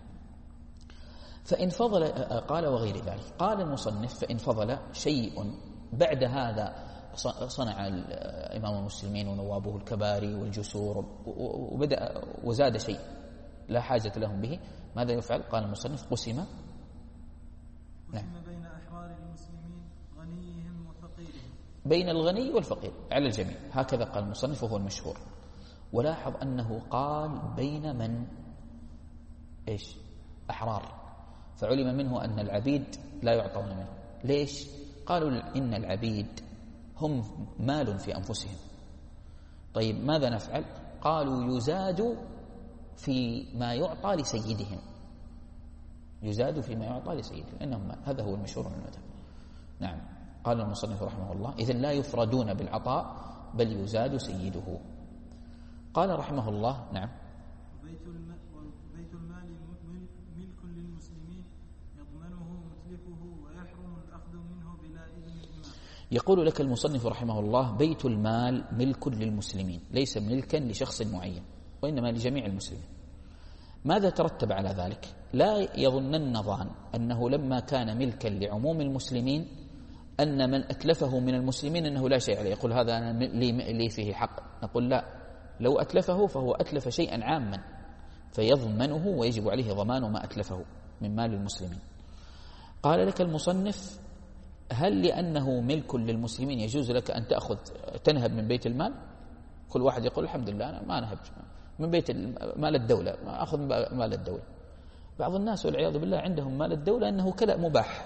فإن فضل، قال وغير ذلك، قال المصنف فإن فضل شيء بعد هذا، صنع إمام المسلمين ونوابه الكباري والجسور وبدأ وزاد شيء لا حاجة لهم به، ماذا يفعل؟ قال المصنف قسم نعم بين أحرار المسلمين غنيهم وفقيرهم، بين الغني والفقير على الجميع، هكذا قال المصنف وهو المشهور. ولاحظ أنه قال بين من إيش؟ أحرار، فعلم منه أن العبيد لا يعطون منه. ليش؟ قالوا إن العبيد هم مال في أنفسهم. طيب ماذا نفعل؟ قالوا يزاد في ما يعطى لسيدهم، يزاد فيما يعطى لسيدهم، إنهم مال. هذا هو المشهور من المذهب. نعم. قال المصنف رحمه الله إذن لا يفردون بالعطاء بل يزاد سيده. قال رحمه الله نعم بيت المال ملك للمسلمين يضمنه متلفه ويحرم الأخذ منه بلا إذن الإمام. يقول لك المصنف رحمه الله بيت المال ملك للمسلمين، ليس ملكا لشخص معين وإنما لجميع المسلمين. ماذا ترتب على ذلك؟ لا يظنن ظان أنه لما كان ملكا لعموم المسلمين أن من أتلفه من المسلمين أنه لا شيء عليه، يقول هذا أنا لي فيه حق. نقول لا، لو أتلفه فهو أتلف شيئا عاما فيضمنه ويجب عليه ضمان ما أتلفه من مال المسلمين. قال لك المصنف هل لأنه ملك للمسلمين يجوز لك أن تأخذ تنهب من بيت المال؟ كل واحد يقول الحمد لله أنا ما نهب من بيت مال الدولة، ما أخذ مال الدولة. بعض الناس والعياذ بالله عندهم مال الدولة أنه كلا مباح،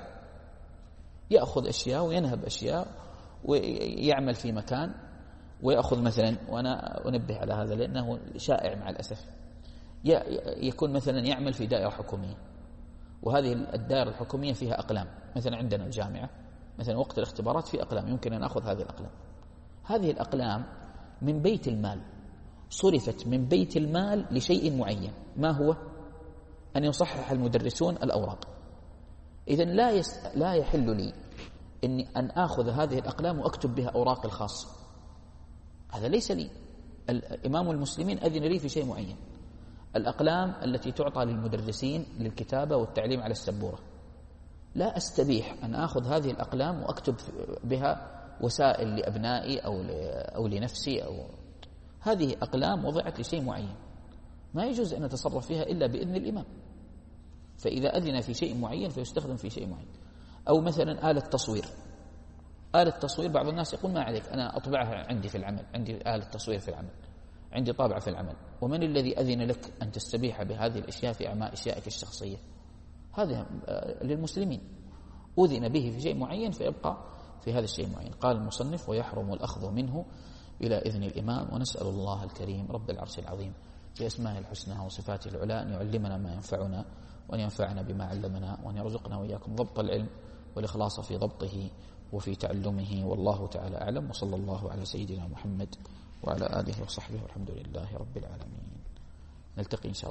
يأخذ أشياء وينهب أشياء ويعمل في مكان ويأخذ مثلا، وأنا أنبه على هذا لأنه شائع مع الأسف، يكون مثلا يعمل في دائرة حكومية، وهذه الدائرة الحكومية فيها أقلام، مثلا عندنا الجامعة مثلا وقت الاختبارات في أقلام يمكن أن أخذ هذه الأقلام. هذه الأقلام من بيت المال، صرفت من بيت المال لشيء معين، ما هو؟ أن يصحح المدرسون الأوراق. إذن لا يس... لا يحل لي إني أن آخذ هذه الأقلام وأكتب بها أوراق الخاصة، هذا ليس لي. الإمام المسلمين أذن لي في شيء معين، الأقلام التي تعطى للمدرسين للكتابة والتعليم على السبورة، لا أستبيح أن آخذ هذه الأقلام وأكتب بها وسائل لأبنائي أو أو لنفسي، أو هذه أقلام وضعت لشيء معين، ما يجوز أن نتصرف فيها إلا بإذن الإمام. فإذا أذن في شيء معين فيستخدم في شيء معين. أو مثلا آلة تصوير، آلة تصوير بعض الناس يقول ما عليك أنا أطبعها عندي في العمل، عندي آلة تصوير في العمل، عندي طابعة في العمل. ومن الذي أذن لك أن تستبيح بهذه الأشياء في أعمال أشيائك الشخصية؟ هذا للمسلمين، أذن به في شيء معين فيبقى في هذا الشيء معين. قال المصنف ويحرم الأخذ منه إلى إذن الإمام. ونسأل الله الكريم رب العرش العظيم بأسمائه الحسنى وصفاته العلى أن يعلمنا ما ينفعنا وأن ينفعنا بما علمنا وأن يرزقنا وإياكم ضبط العلم والإخلاص في ضبطه وفي تعلمه. والله تعالى أعلم، وصلى الله على سيدنا محمد وعلى آله وصحبه والحمد لله رب العالمين. نلتقي إن شاء الله.